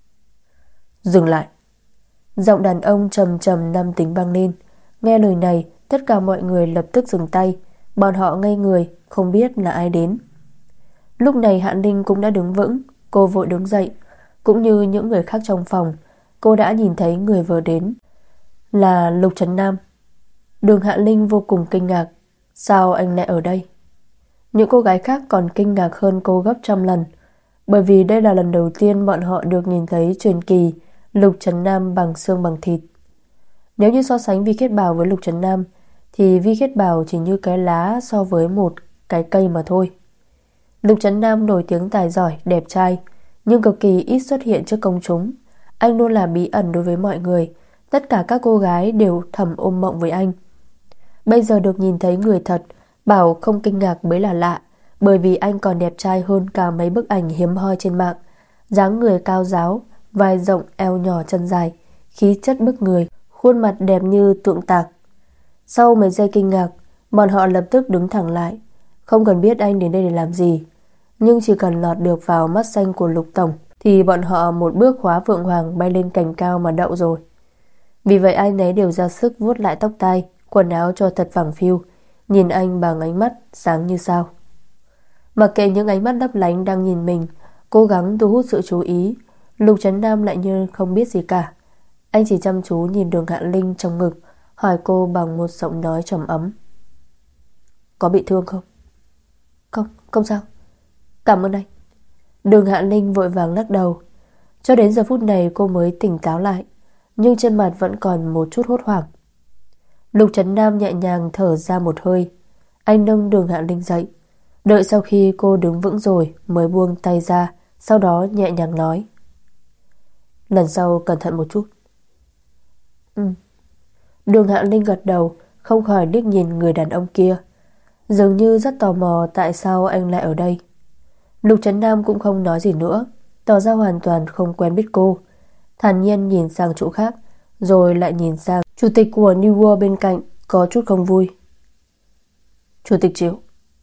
Dừng lại! Giọng đàn ông trầm trầm nam tính vang lên. Nghe lời này, tất cả mọi người lập tức dừng tay. Bọn họ ngây người, không biết là ai đến. Lúc này Hạ Linh cũng đã đứng vững. Cô vội đứng dậy. Cũng như những người khác trong phòng, cô đã nhìn thấy người vừa đến là Lục Trấn Nam. Đường Hạ Linh vô cùng kinh ngạc. Sao anh lại ở đây? Những cô gái khác còn kinh ngạc hơn cô gấp trăm lần, bởi vì đây là lần đầu tiên bọn họ được nhìn thấy truyền kỳ Lục Trấn Nam bằng xương bằng thịt. Nếu như so sánh Vi Khiết Bảo với Lục Trấn Nam, thì Vi Khiết Bảo chỉ như cái lá so với một cái cây mà thôi. Lục Trấn Nam nổi tiếng tài giỏi, đẹp trai, nhưng cực kỳ ít xuất hiện trước công chúng. Anh luôn là bí ẩn đối với mọi người. Tất cả các cô gái đều thầm ôm mộng với anh. Bây giờ được nhìn thấy người thật, bảo không kinh ngạc mới là lạ. bởi vì anh còn đẹp trai hơn cả mấy bức ảnh hiếm hoi trên mạng. Dáng người cao ráo, vai rộng, eo nhỏ chân dài, khí chất bức người, khuôn mặt đẹp như tượng tạc. Sau mấy giây kinh ngạc, bọn họ lập tức đứng thẳng lại. Không cần biết anh đến đây để làm gì, nhưng chỉ cần lọt được vào mắt xanh của Lục tổng thì bọn họ một bước khóa Phượng Hoàng bay lên cành cao mà đậu rồi. Vì vậy ai nấy đều ra sức vuốt lại tóc tai, quần áo cho thật phẳng phiu, nhìn anh bằng ánh mắt sáng như sao. Mặc kệ những ánh mắt lấp lánh đang nhìn mình, cố gắng thu hút sự chú ý, Lục Trấn Nam lại như không biết gì cả. Anh chỉ chăm chú nhìn Đường Hạ Linh trong ngực, hỏi cô bằng một giọng nói trầm ấm. Có bị thương không? Không, không sao. Cảm ơn anh. Đường Hạ Linh vội vàng lắc đầu. Cho đến giờ phút này cô mới tỉnh táo lại, nhưng trên mặt vẫn còn một chút hốt hoảng. Lục Trấn Nam nhẹ nhàng thở ra một hơi. Anh nâng Đường Hạ Linh dậy, đợi sau khi cô đứng vững rồi mới buông tay ra, sau đó nhẹ nhàng nói. Lần sau cẩn thận một chút. Ừ. Đường Hạ Linh gật đầu, không khỏi liếc nhìn người đàn ông kia, dường như rất tò mò tại sao anh lại ở đây. Lục Trấn Nam cũng không nói gì nữa, tỏ ra hoàn toàn không quen biết cô, thản nhiên nhìn sang chỗ khác, rồi lại nhìn sang chủ tịch của New World bên cạnh, có chút không vui. Chủ tịch Triệu,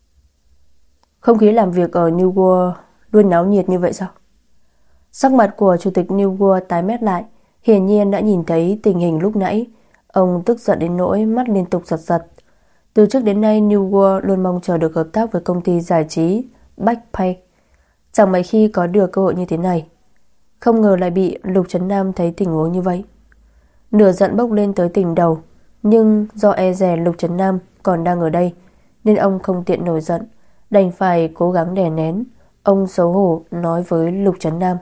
không khí làm việc ở New World luôn náo nhiệt như vậy sao? Sắc mặt của chủ tịch New World tái mét lại, hiển nhiên đã nhìn thấy tình hình lúc nãy. Ông tức giận đến nỗi mắt liên tục giật giật. Từ trước đến nay New World luôn mong chờ được hợp tác với công ty giải trí Backpay, chẳng mấy khi có được cơ hội như thế này. Không ngờ lại bị Lục Trấn Nam thấy tình huống như vậy. Nửa giận bốc lên tới đỉnh đầu, nhưng do e dè Lục Trấn Nam còn đang ở đây nên ông không tiện nổi giận, đành phải cố gắng đè nén. Ông xấu hổ nói với Lục Trấn Nam.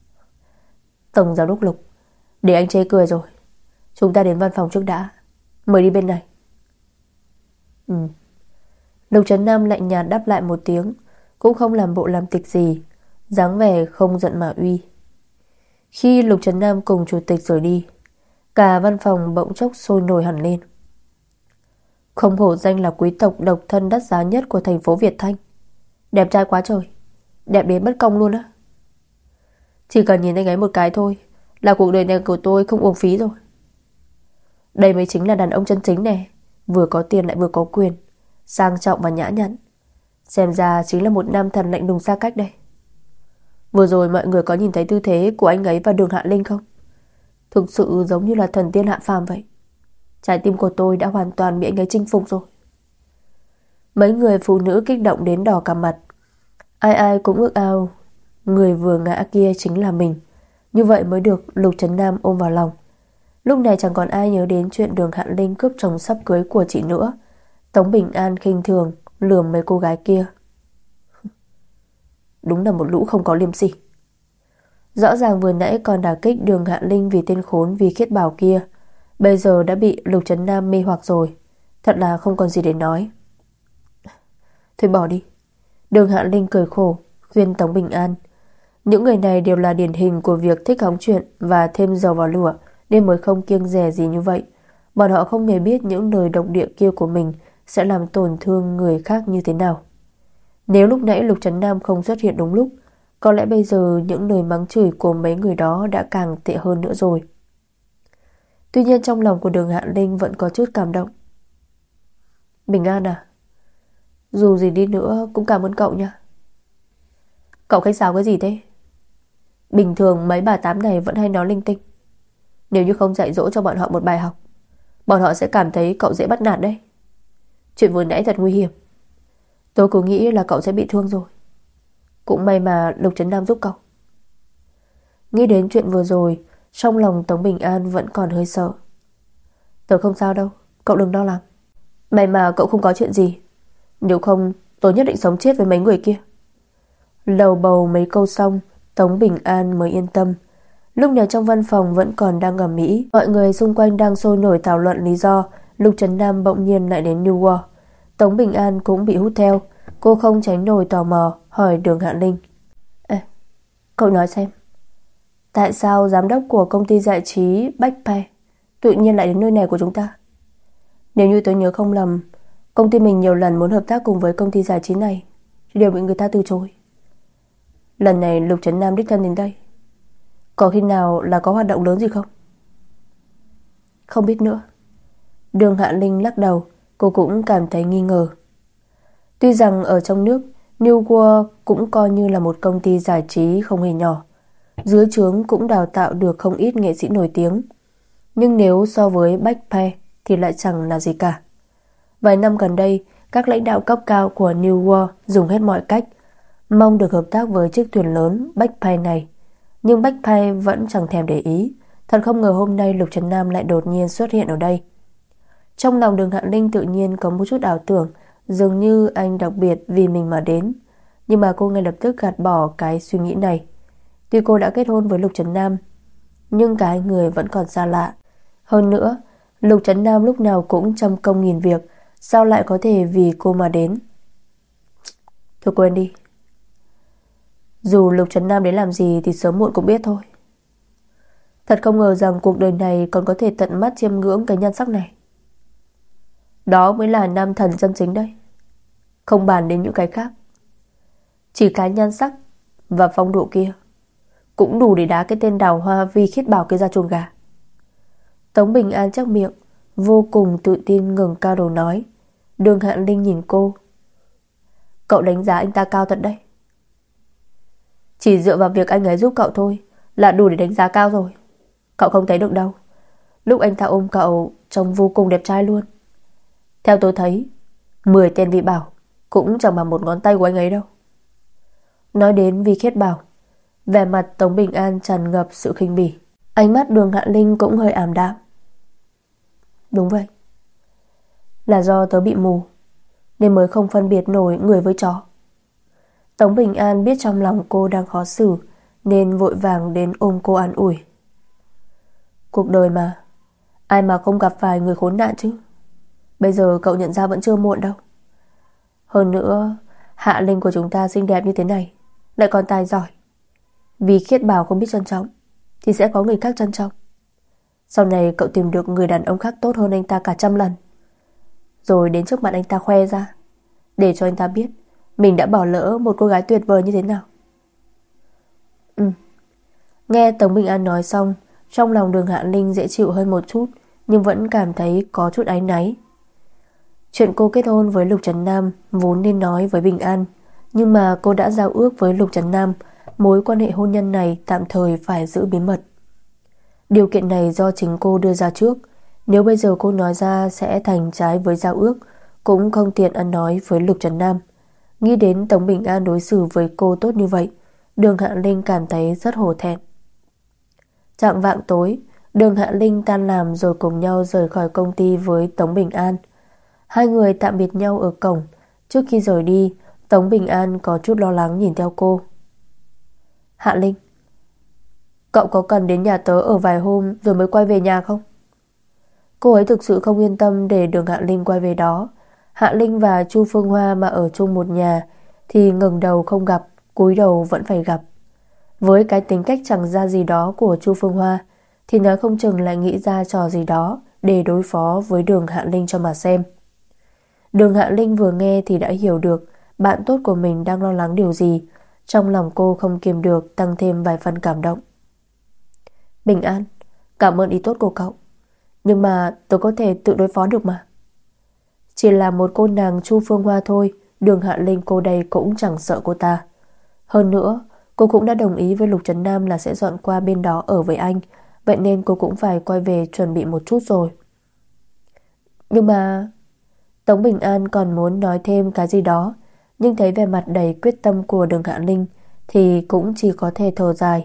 Tổng giám đốc Lục, để anh chê cười rồi, chúng ta đến văn phòng trước đã, mời đi bên này. Ừ. Lục Trấn Nam lạnh nhạt đáp lại một tiếng, cũng không làm bộ làm tịch gì, dáng vẻ không giận mà uy. Khi Lục Trấn Nam cùng chủ tịch rời đi, cả văn phòng bỗng chốc sôi nổi hẳn lên. Không hổ danh là quý tộc độc thân đắt giá nhất của thành phố Việt Thanh. Đẹp trai quá trời, đẹp đến bất công luôn á. Chỉ cần nhìn anh ấy một cái thôi là cuộc đời này của tôi không uổng phí rồi. Đây mới chính là đàn ông chân chính nè, vừa có tiền lại vừa có quyền, sang trọng và nhã nhặn. Xem ra chính là một nam thần lạnh lùng xa cách đây. Vừa rồi mọi người có nhìn thấy tư thế của anh ấy và Đường Hạ Linh không? Thực sự giống như là thần tiên hạ phàm vậy. Trái tim của tôi đã hoàn toàn bị anh ấy chinh phục rồi. Mấy người phụ nữ kích động đến đỏ cả mặt. Ai ai cũng ước ao người vừa ngã kia chính là mình, như vậy mới được Lục Trấn Nam ôm vào lòng. Lúc này chẳng còn ai nhớ đến chuyện Đường Hạ Linh cướp chồng sắp cưới của chị nữa. Tống Bình An khinh thường lườm mấy cô gái kia. Đúng là một lũ không có liêm sỉ. Rõ ràng vừa nãy còn đả kích Đường Hạ Linh vì tên khốn vì khiết bảo kia, bây giờ đã bị Lục Trấn Nam mê hoặc rồi. Thật là không còn gì để nói. Thôi bỏ đi. Đường Hạ Linh cười khổ khuyên Tống Bình An. Những người này đều là điển hình của việc thích hóng chuyện và thêm dầu vào lửa, nên mới không kiêng dè gì như vậy. Bọn họ không hề biết những lời độc địa kia của mình sẽ làm tổn thương người khác như thế nào. Nếu lúc nãy Lục Trấn Nam không xuất hiện đúng lúc, có lẽ bây giờ những lời mắng chửi của mấy người đó đã càng tệ hơn nữa rồi. Tuy nhiên trong lòng của Đường Hạ Linh vẫn có chút cảm động. Bình An à, dù gì đi nữa cũng cảm ơn cậu nha. Cậu khách sáo cái gì thế? Bình thường mấy bà tám này vẫn hay nói linh tinh. Nếu như không dạy dỗ cho bọn họ một bài học, bọn họ sẽ cảm thấy cậu dễ bắt nạt đấy. Chuyện vừa nãy thật nguy hiểm. Tôi cứ nghĩ là cậu sẽ bị thương rồi. Cũng may mà Lục Trấn Nam giúp cậu. Nghĩ đến chuyện vừa rồi, trong lòng Tống Bình An vẫn còn hơi sợ. Tôi không sao đâu, cậu đừng lo lắng. May mà cậu không có chuyện gì, nếu không tôi nhất định sống chết với mấy người kia. Lầu bầu mấy câu xong, Tống Bình An mới yên tâm. Lúc này trong văn phòng vẫn còn đang ầm ĩ, mọi người xung quanh đang sôi nổi thảo luận lý do Lục Trấn Nam bỗng nhiên lại đến New World. Tống Bình An cũng bị hút theo. Cô không tránh nổi tò mò hỏi Đường Hạ Linh. Ê, cậu nói xem, tại sao giám đốc của công ty giải trí Backpay tự nhiên lại đến nơi này của chúng ta? Nếu như tôi nhớ không lầm, công ty mình nhiều lần muốn hợp tác cùng với công ty giải trí này, thì đều bị người ta từ chối. Lần này Lục Trấn Nam đích thân đến đây, có khi nào là có hoạt động lớn gì không? Không biết nữa. Đường Hạ Linh lắc đầu, cô cũng cảm thấy nghi ngờ. Tuy rằng ở trong nước, New World cũng coi như là một công ty giải trí không hề nhỏ, dưới trướng cũng đào tạo được không ít nghệ sĩ nổi tiếng, nhưng nếu so với Blackpink thì lại chẳng là gì cả. Vài năm gần đây, các lãnh đạo cấp cao của New World dùng hết mọi cách mong được hợp tác với chiếc thuyền lớn Blackpink này, nhưng Blackpink vẫn chẳng thèm để ý. Thật không ngờ hôm nay Lục Trấn Nam lại đột nhiên xuất hiện ở đây. Trong lòng Đường Hạ Linh tự nhiên có một chút ảo tưởng, dường như anh đặc biệt vì mình mà đến. Nhưng mà cô ngay lập tức gạt bỏ cái suy nghĩ này. Tuy cô đã kết hôn với Lục Trấn Nam, nhưng cả hai người vẫn còn xa lạ. Hơn nữa, Lục Trấn Nam lúc nào cũng trăm công nghìn việc, sao lại có thể vì cô mà đến? Thôi quên đi. Dù Lục Trấn Nam đến làm gì thì sớm muộn cũng biết thôi. Thật không ngờ rằng cuộc đời này còn có thể tận mắt chiêm ngưỡng cái nhan sắc này. Đó mới là nam thần chân chính đây. Không bàn đến những cái khác, chỉ cái nhan sắc và phong độ kia cũng đủ để đá cái tên đào hoa Vi Khiết Bảo kia ra chuồng gà. Tống Bình An chắc miệng, vô cùng tự tin ngẩng cao đầu nói. Đường Hạ Linh nhìn cô. Cậu đánh giá anh ta cao thật đấy. Chỉ dựa vào việc anh ấy giúp cậu thôi là đủ để đánh giá cao rồi. Cậu không thấy được đâu, lúc anh ta ôm cậu trông vô cùng đẹp trai luôn. Theo tôi thấy, mười tên Vi Bảo cũng chẳng bằng một ngón tay của anh ấy đâu. Nói đến Vi Khiết Bảo, vẻ mặt Tống Bình An tràn ngập sự khinh bỉ. Ánh mắt Đường Hạ Linh cũng hơi ảm đạm. Đúng vậy, là do tớ bị mù nên mới không phân biệt nổi người với chó. Tống Bình An biết trong lòng cô đang khó xử nên vội vàng đến ôm cô an ủi. Cuộc đời mà, ai mà không gặp phải người khốn nạn chứ. Bây giờ cậu nhận ra vẫn chưa muộn đâu. Hơn nữa, Hạ Linh của chúng ta xinh đẹp như thế này, lại còn tài giỏi. Vì Khiết Bảo không biết trân trọng thì sẽ có người khác trân trọng. Sau này cậu tìm được người đàn ông khác tốt hơn anh ta cả trăm lần, rồi đến trước mặt anh ta khoe ra, để cho anh ta biết mình đã bỏ lỡ một cô gái tuyệt vời như thế nào. Ừ. Nghe Tống Bình An nói xong, trong lòng Đường Hạ Linh dễ chịu hơn một chút, nhưng vẫn cảm thấy có chút áy náy. Chuyện cô kết hôn với Lục Trấn Nam vốn nên nói với Bình An, nhưng mà cô đã giao ước với Lục Trấn Nam mối quan hệ hôn nhân này tạm thời phải giữ bí mật. Điều kiện này do chính cô đưa ra trước, nếu bây giờ cô nói ra sẽ thành trái với giao ước, cũng không tiện ăn nói với Lục Trấn Nam. Nghĩ đến Tống Bình An đối xử với cô tốt như vậy, Đường Hạ Linh cảm thấy rất hổ thẹn. Chạng vạng tối, Đường Hạ Linh tan làm rồi cùng nhau rời khỏi công ty với Tống Bình An. Hai người tạm biệt nhau ở cổng. Trước khi rời đi, Tống Bình An có chút lo lắng nhìn theo cô. Hạ Linh, cậu có cần đến nhà tớ ở vài hôm rồi mới quay về nhà không? Cô ấy thực sự không yên tâm để Đường Hạ Linh quay về đó. Hạ Linh và Chu Phương Hoa mà ở chung một nhà thì ngẩng đầu không gặp, cúi đầu vẫn phải gặp. Với cái tính cách chẳng ra gì đó của Chu Phương Hoa thì nói không chừng lại nghĩ ra trò gì đó để đối phó với Đường Hạ Linh cho mà xem. Đường Hạ Linh vừa nghe thì đã hiểu được bạn tốt của mình đang lo lắng điều gì. Trong lòng cô không kiềm được tăng thêm vài phần cảm động. Bình An, cảm ơn ý tốt của cậu, nhưng mà tôi có thể tự đối phó được mà. Chỉ là một cô nàng Chu Phương Hoa thôi, Đường Hạ Linh cô đây cũng chẳng sợ cô ta. Hơn nữa, cô cũng đã đồng ý với Lục Trấn Nam là sẽ dọn qua bên đó ở với anh, vậy nên cô cũng phải quay về chuẩn bị một chút rồi. Nhưng mà... Tống Bình An còn muốn nói thêm cái gì đó, nhưng thấy vẻ mặt đầy quyết tâm của Đường Hạ Linh thì cũng chỉ có thể thở dài.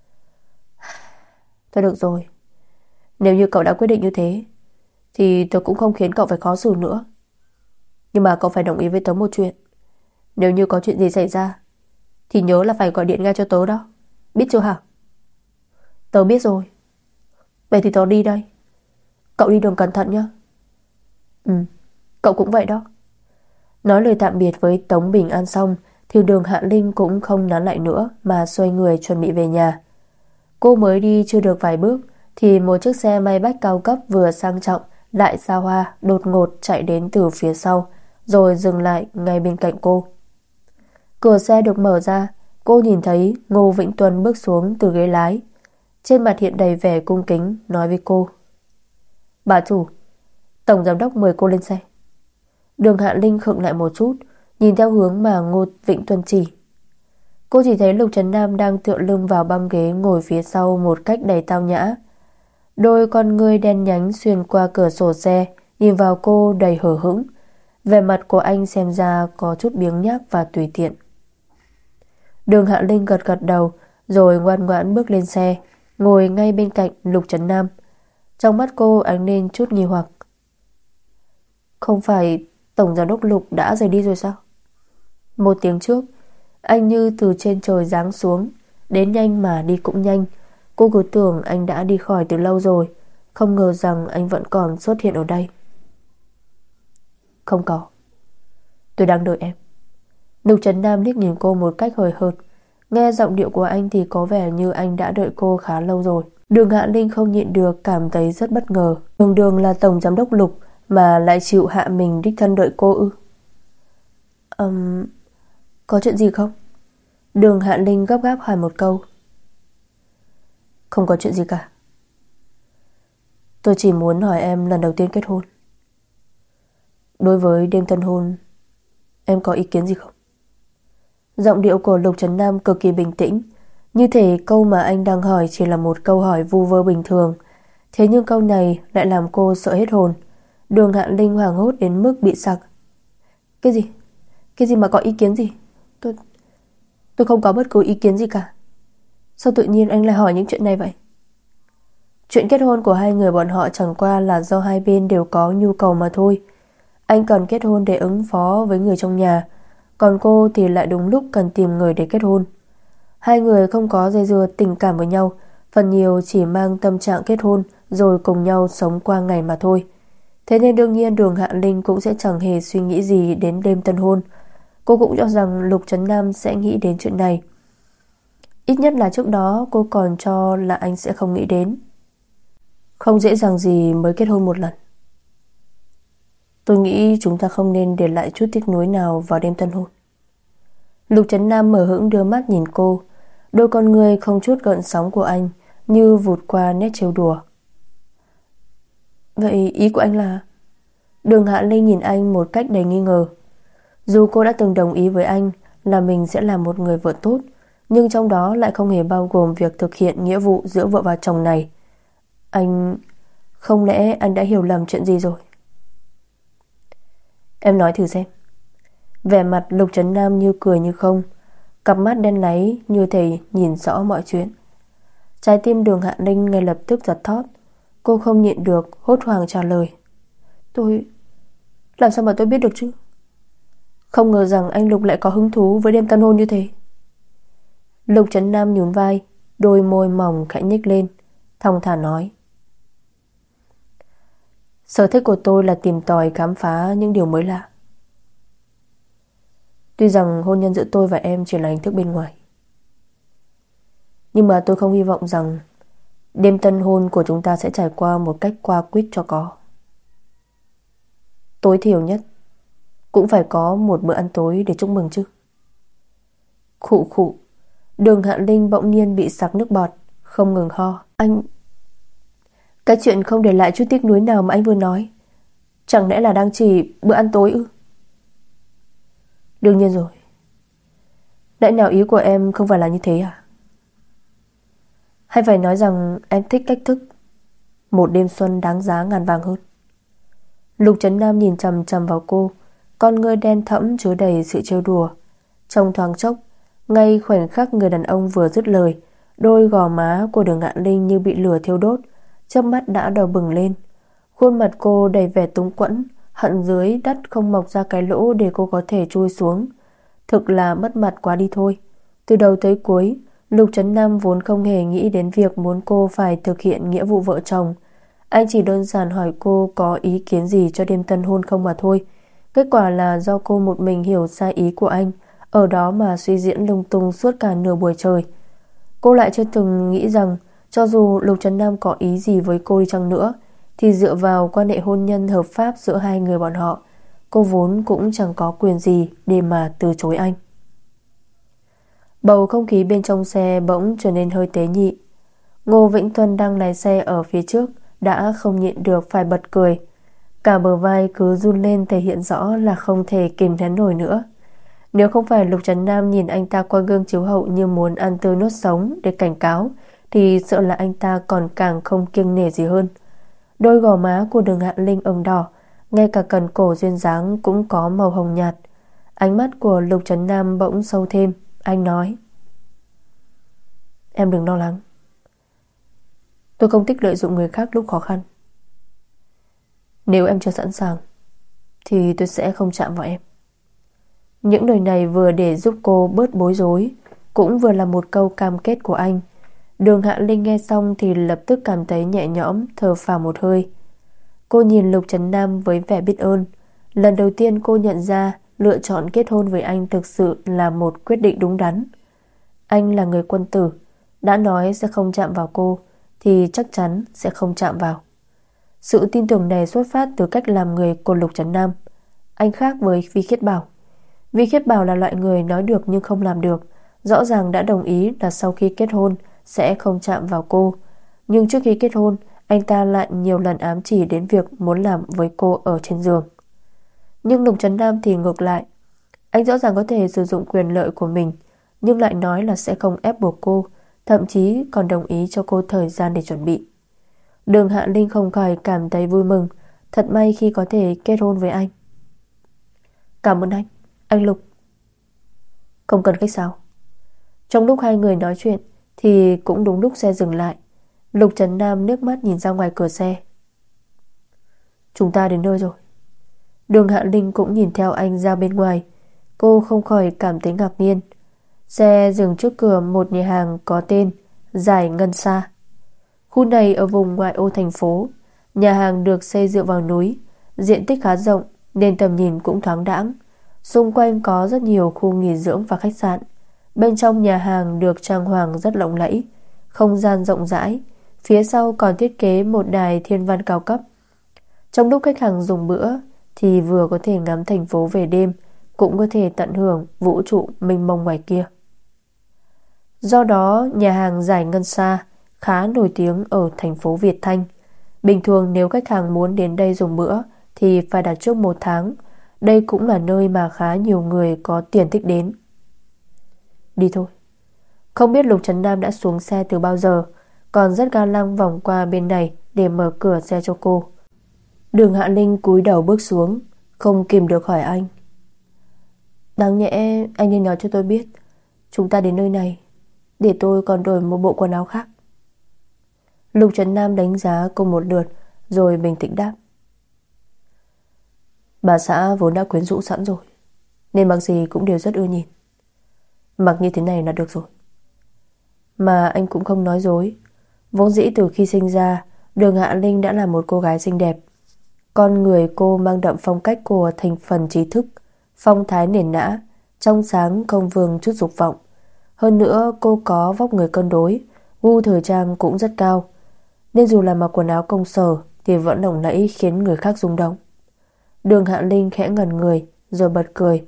Thôi được rồi, nếu như cậu đã quyết định như thế thì tôi cũng không khiến cậu phải khó xử nữa. Nhưng mà cậu phải đồng ý với tớ một chuyện. Nếu như có chuyện gì xảy ra thì nhớ là phải gọi điện ngay cho tớ đó. Biết chưa hả? Tớ biết rồi. Vậy thì tớ đi đây. Cậu đi đường cẩn thận nhé. Ừ, cậu cũng vậy đó. Nói lời tạm biệt với Tống Bình An xong thì Đường Hạ Linh cũng không nán lại nữa mà xoay người chuẩn bị về nhà. Cô mới đi chưa được vài bước thì một chiếc xe may bách cao cấp vừa sang trọng lại xa hoa đột ngột chạy đến từ phía sau rồi dừng lại ngay bên cạnh cô. Cửa xe được mở ra, cô nhìn thấy Ngô Vĩnh Tuân bước xuống từ ghế lái. Trên mặt hiện đầy vẻ cung kính, nói với cô: "Bà chủ, tổng giám đốc mời cô lên xe." Đường Hạ Linh khựng lại một chút, nhìn theo hướng mà Ngô Vĩnh Tuân chỉ. Cô chỉ thấy Lục Trấn Nam đang tựa lưng vào băng ghế ngồi phía sau một cách đầy tao nhã. Đôi con ngươi đen nhánh xuyên qua cửa sổ xe nhìn vào cô đầy hờ hững. Vẻ mặt của anh xem ra có chút biếng nhác và tùy tiện. Đường Hạ Linh gật gật đầu rồi ngoan ngoãn bước lên xe, ngồi ngay bên cạnh Lục Trấn Nam. Trong mắt cô ánh lên chút nghi hoặc. Không phải tổng giám đốc Lục đã rời đi rồi sao? Một tiếng trước, anh như từ trên trời giáng xuống, đến nhanh mà đi cũng nhanh. Cô cứ tưởng anh đã đi khỏi từ lâu rồi, không ngờ rằng anh vẫn còn xuất hiện ở đây. Không có, tôi đang đợi em. Lục Trấn Nam liếc nhìn cô một cách hời hợt. Nghe giọng điệu của anh thì có vẻ như anh đã đợi cô khá lâu rồi. Đường Hạ Linh không nhịn được cảm thấy rất bất ngờ. Đường đường là tổng giám đốc Lục mà lại chịu hạ mình đích thân đợi cô ư? um, Có chuyện gì không? Đường Hạ Linh gấp gáp hỏi một câu. Không có chuyện gì cả. Tôi chỉ muốn hỏi em lần đầu tiên kết hôn, đối với đêm tân hôn, em có ý kiến gì không? Giọng điệu của Lục Trấn Nam cực kỳ bình tĩnh, như thể câu mà anh đang hỏi chỉ là một câu hỏi vu vơ bình thường. Thế nhưng câu này lại làm cô sợ hết hồn. Đường Hạ Linh hoảng hốt đến mức bị sặc. Cái gì? Cái gì mà có ý kiến gì? Tôi Tôi không có bất cứ ý kiến gì cả. Sao tự nhiên anh lại hỏi những chuyện này vậy? Chuyện kết hôn của hai người bọn họ chẳng qua là do hai bên đều có nhu cầu mà thôi. Anh cần kết hôn để ứng phó với người trong nhà, còn cô thì lại đúng lúc cần tìm người để kết hôn. Hai người không có dây dưa tình cảm với nhau, phần nhiều chỉ mang tâm trạng kết hôn rồi cùng nhau sống qua ngày mà thôi. Thế nên đương nhiên Đường Hạ Linh cũng sẽ chẳng hề suy nghĩ gì đến đêm tân hôn. Cô cũng cho rằng Lục Trấn Nam sẽ nghĩ đến chuyện này. Ít nhất là trước đó cô còn cho là anh sẽ không nghĩ đến. Không dễ dàng gì mới kết hôn một lần. Tôi nghĩ chúng ta không nên để lại chút tiếc nuối nào vào đêm tân hôn. Lục Trấn Nam mở hững đưa mắt nhìn cô. Đôi con người không chút gợn sóng của anh như vụt qua nét trêu đùa. Vậy ý của anh là? Đường Hạ Linh nhìn anh một cách đầy nghi ngờ. Dù cô đã từng đồng ý với anh là mình sẽ là một người vợ tốt, nhưng trong đó lại không hề bao gồm việc thực hiện nghĩa vụ giữa vợ và chồng này. Anh... Không lẽ anh đã hiểu lầm chuyện gì rồi? Em nói thử xem. Vẻ mặt Lục Trấn Nam như cười như không, cặp mắt đen láy như thể nhìn rõ mọi chuyện. Trái tim Đường Hạ Linh ngay lập tức giật thót. Cô không nhịn được hốt hoảng trả lời. Tôi... Làm sao mà tôi biết được chứ? Không ngờ rằng anh Lục lại có hứng thú với đêm tân hôn như thế. Lục Trấn Nam nhún vai, đôi môi mỏng khẽ nhếch lên, thong thả nói. Sở thích của tôi là tìm tòi khám phá những điều mới lạ. Tuy rằng hôn nhân giữa tôi và em chỉ là hình thức bên ngoài, nhưng mà tôi không hy vọng rằng đêm tân hôn của chúng ta sẽ trải qua một cách qua quýt cho có. Tối thiểu nhất cũng phải có một bữa ăn tối để chúc mừng chứ. Khụ khụ. Đường Hạ Linh bỗng nhiên bị sặc nước bọt, không ngừng ho. Anh... Cái chuyện không để lại chút tiếc nuối nào mà anh vừa nói, chẳng lẽ là đang chỉ bữa ăn tối ư? Đương nhiên rồi. Lẽ nào ý của em không phải là như thế à? Hay phải nói rằng em thích cách thức một đêm xuân đáng giá ngàn vàng hơn? Lục Trấn Nam nhìn chằm chằm vào cô, con ngươi đen thẫm chứa đầy sự trêu đùa. Trong thoáng chốc, ngay khoảnh khắc người đàn ông vừa dứt lời, đôi gò má của Đường Ngạn Linh như bị lửa thiêu đốt, chớp mắt đã đỏ bừng lên. Khuôn mặt cô đầy vẻ túng quẫn, hận dưới đất không mọc ra cái lỗ để cô có thể chui xuống. Thực là mất mặt quá đi thôi. Từ đầu tới cuối, Lục Trấn Nam vốn không hề nghĩ đến việc muốn cô phải thực hiện nghĩa vụ vợ chồng. Anh chỉ đơn giản hỏi cô có ý kiến gì cho đêm tân hôn không mà thôi. Kết quả là do cô một mình hiểu sai ý của anh, ở đó mà suy diễn lung tung suốt cả nửa buổi trời. Cô lại chưa từng nghĩ rằng cho dù Lục Trấn Nam có ý gì với cô đi chăng nữa, thì dựa vào quan hệ hôn nhân hợp pháp giữa hai người bọn họ, cô vốn cũng chẳng có quyền gì để mà từ chối anh. Bầu không khí bên trong xe bỗng trở nên hơi tế nhị. Ngô Vĩnh Tuân đang lái xe ở phía trước đã không nhịn được phải bật cười. Cả bờ vai cứ run lên, thể hiện rõ là không thể kìm nén nổi nữa. Nếu không phải Lục Trấn Nam nhìn anh ta qua gương chiếu hậu như muốn ăn tươi nuốt sống để cảnh cáo, thì sợ là anh ta còn càng không kiêng nể gì hơn. Đôi gò má của Đường Hạ Linh ửng đỏ, ngay cả cần cổ duyên dáng cũng có màu hồng nhạt. Ánh mắt của Lục Trấn Nam bỗng sâu thêm. Anh nói: "Em đừng lo lắng. Tôi không thích lợi dụng người khác lúc khó khăn. Nếu em chưa sẵn sàng thì tôi sẽ không chạm vào em." Những lời này vừa để giúp cô bớt bối rối, cũng vừa là một câu cam kết của anh. Đường Hạ Linh nghe xong thì lập tức cảm thấy nhẹ nhõm, thở phào một hơi. Cô nhìn Lục Trấn Nam với vẻ biết ơn. Lần đầu tiên cô nhận ra lựa chọn kết hôn với anh thực sự là một quyết định đúng đắn. Anh là người quân tử, đã nói sẽ không chạm vào cô thì chắc chắn sẽ không chạm vào. Sự tin tưởng này xuất phát từ cách làm người của Lục Trấn Nam. Anh khác với Vi Khiết Bảo. Vi Khiết Bảo là loại người nói được nhưng không làm được. Rõ ràng đã đồng ý là sau khi kết hôn sẽ không chạm vào cô, nhưng trước khi kết hôn anh ta lại nhiều lần ám chỉ đến việc muốn làm với cô ở trên giường. Nhưng Lục Trấn Nam thì ngược lại. Anh rõ ràng có thể sử dụng quyền lợi của mình, nhưng lại nói là sẽ không ép buộc cô, thậm chí còn đồng ý cho cô thời gian để chuẩn bị. Đường Hạ Linh không khỏi cảm thấy vui mừng. Thật may khi có thể kết hôn với anh. Cảm ơn anh, anh Lục. Không cần khách sáo. Trong lúc hai người nói chuyện thì cũng đúng lúc xe dừng lại. Lục Trấn Nam nước mắt nhìn ra ngoài cửa xe. Chúng ta đến nơi rồi. Đường Hạ Linh cũng nhìn theo anh ra bên ngoài. Cô không khỏi cảm thấy ngạc nhiên. Xe dừng trước cửa một nhà hàng có tên Giải Ngân Sa. Khu này ở vùng ngoại ô thành phố. Nhà hàng được xây dựa vào núi, diện tích khá rộng nên tầm nhìn cũng thoáng đãng. Xung quanh có rất nhiều khu nghỉ dưỡng và khách sạn. Bên trong nhà hàng được trang hoàng rất lộng lẫy, không gian rộng rãi. Phía sau còn thiết kế một đài thiên văn cao cấp. Trong lúc khách hàng dùng bữa thì vừa có thể ngắm thành phố về đêm, cũng có thể tận hưởng vũ trụ mênh mông ngoài kia. Do đó nhà hàng Giải Ngân Sa khá nổi tiếng ở thành phố Việt Thanh. Bình thường nếu khách hàng muốn đến đây dùng bữa thì phải đặt trước một tháng. Đây cũng là nơi mà khá nhiều người có tiền thích đến. Đi thôi. Không biết Lục Trấn Nam đã xuống xe từ bao giờ, còn rất ga lăng vòng qua bên này để mở cửa xe cho cô. Đường Hạ Linh cúi đầu bước xuống, không kìm được hỏi anh: Đáng nhẽ anh nên nói cho tôi biết chúng ta đến nơi này, để tôi còn đổi một bộ quần áo khác. Lục Trấn Nam đánh giá cô một lượt rồi bình tĩnh đáp: Bà xã vốn đã quyến rũ sẵn rồi, nên mặc gì cũng đều rất ưa nhìn. Mặc như thế này là được rồi. Mà anh cũng không nói dối. Vốn dĩ từ khi sinh ra, Đường Hạ Linh đã là một cô gái xinh đẹp. Con người cô mang đậm phong cách của thành phần trí thức, phong thái nền nã, trong sáng không vương chút dục vọng. Hơn nữa cô có vóc người cân đối, gu thời trang cũng rất cao, nên dù là mặc quần áo công sở thì vẫn lộng lẫy khiến người khác rung động. Đường Hạ Linh khẽ ngẩn người rồi bật cười.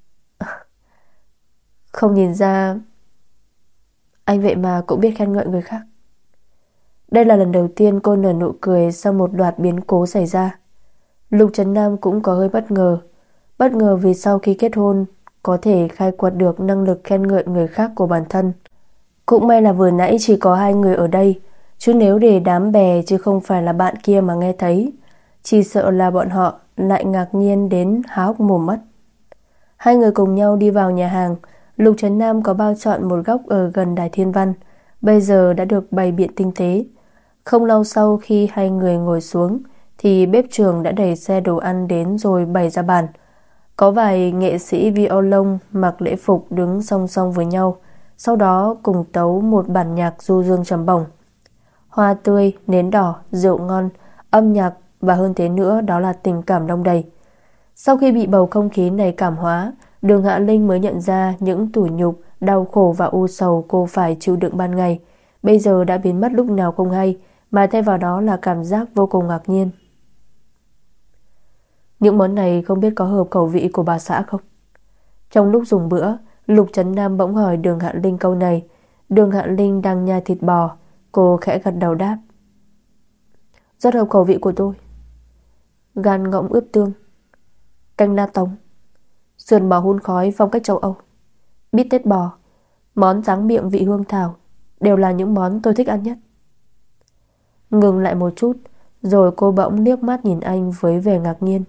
Không nhìn ra anh vậy mà cũng biết khen ngợi người khác. Đây là lần đầu tiên cô nở nụ cười sau một loạt biến cố xảy ra. Lục Trấn Nam cũng có hơi bất ngờ. Bất ngờ vì sau khi kết hôn có thể khai quật được năng lực khen ngợi người khác của bản thân. Cũng may là vừa nãy chỉ có hai người ở đây, chứ nếu để đám bè chứ không phải là bạn kia mà nghe thấy, chỉ sợ là bọn họ lại ngạc nhiên đến há hốc mồm mất. Hai người cùng nhau đi vào nhà hàng. Lục Trấn Nam có bao chọn một góc ở gần đài thiên văn, bây giờ đã được bày biện tinh tế. Không lâu sau khi hai người ngồi xuống thì bếp trưởng đã đẩy xe đồ ăn đến rồi bày ra bàn. Có vài nghệ sĩ violon mặc lễ phục đứng song song với nhau, sau đó cùng tấu một bản nhạc du dương trầm bổng. Hoa tươi, nến đỏ, rượu ngon, âm nhạc và hơn thế nữa đó là tình cảm đong đầy. Sau khi bị bầu không khí này cảm hóa, Đường Hạ Linh mới nhận ra những tủi nhục, đau khổ và u sầu cô phải chịu đựng ban ngày bây giờ đã biến mất lúc nào không hay, mà thay vào đó là cảm giác vô cùng ngạc nhiên. Những món này không biết có hợp khẩu vị của bà xã không? Trong lúc dùng bữa, Lục Trấn Nam bỗng hỏi Đường Hạ Linh câu này. Đường Hạ Linh đang nhai thịt bò. Cô khẽ gật đầu đáp: Rất hợp khẩu vị của tôi. Gan ngỗng ướp tương, canh la tống, sườn bò hun khói phong cách châu Âu, bít tết bò, món tráng miệng vị hương thảo đều là những món tôi thích ăn nhất. Ngừng lại một chút, rồi cô bỗng liếc mắt nhìn anh với vẻ ngạc nhiên.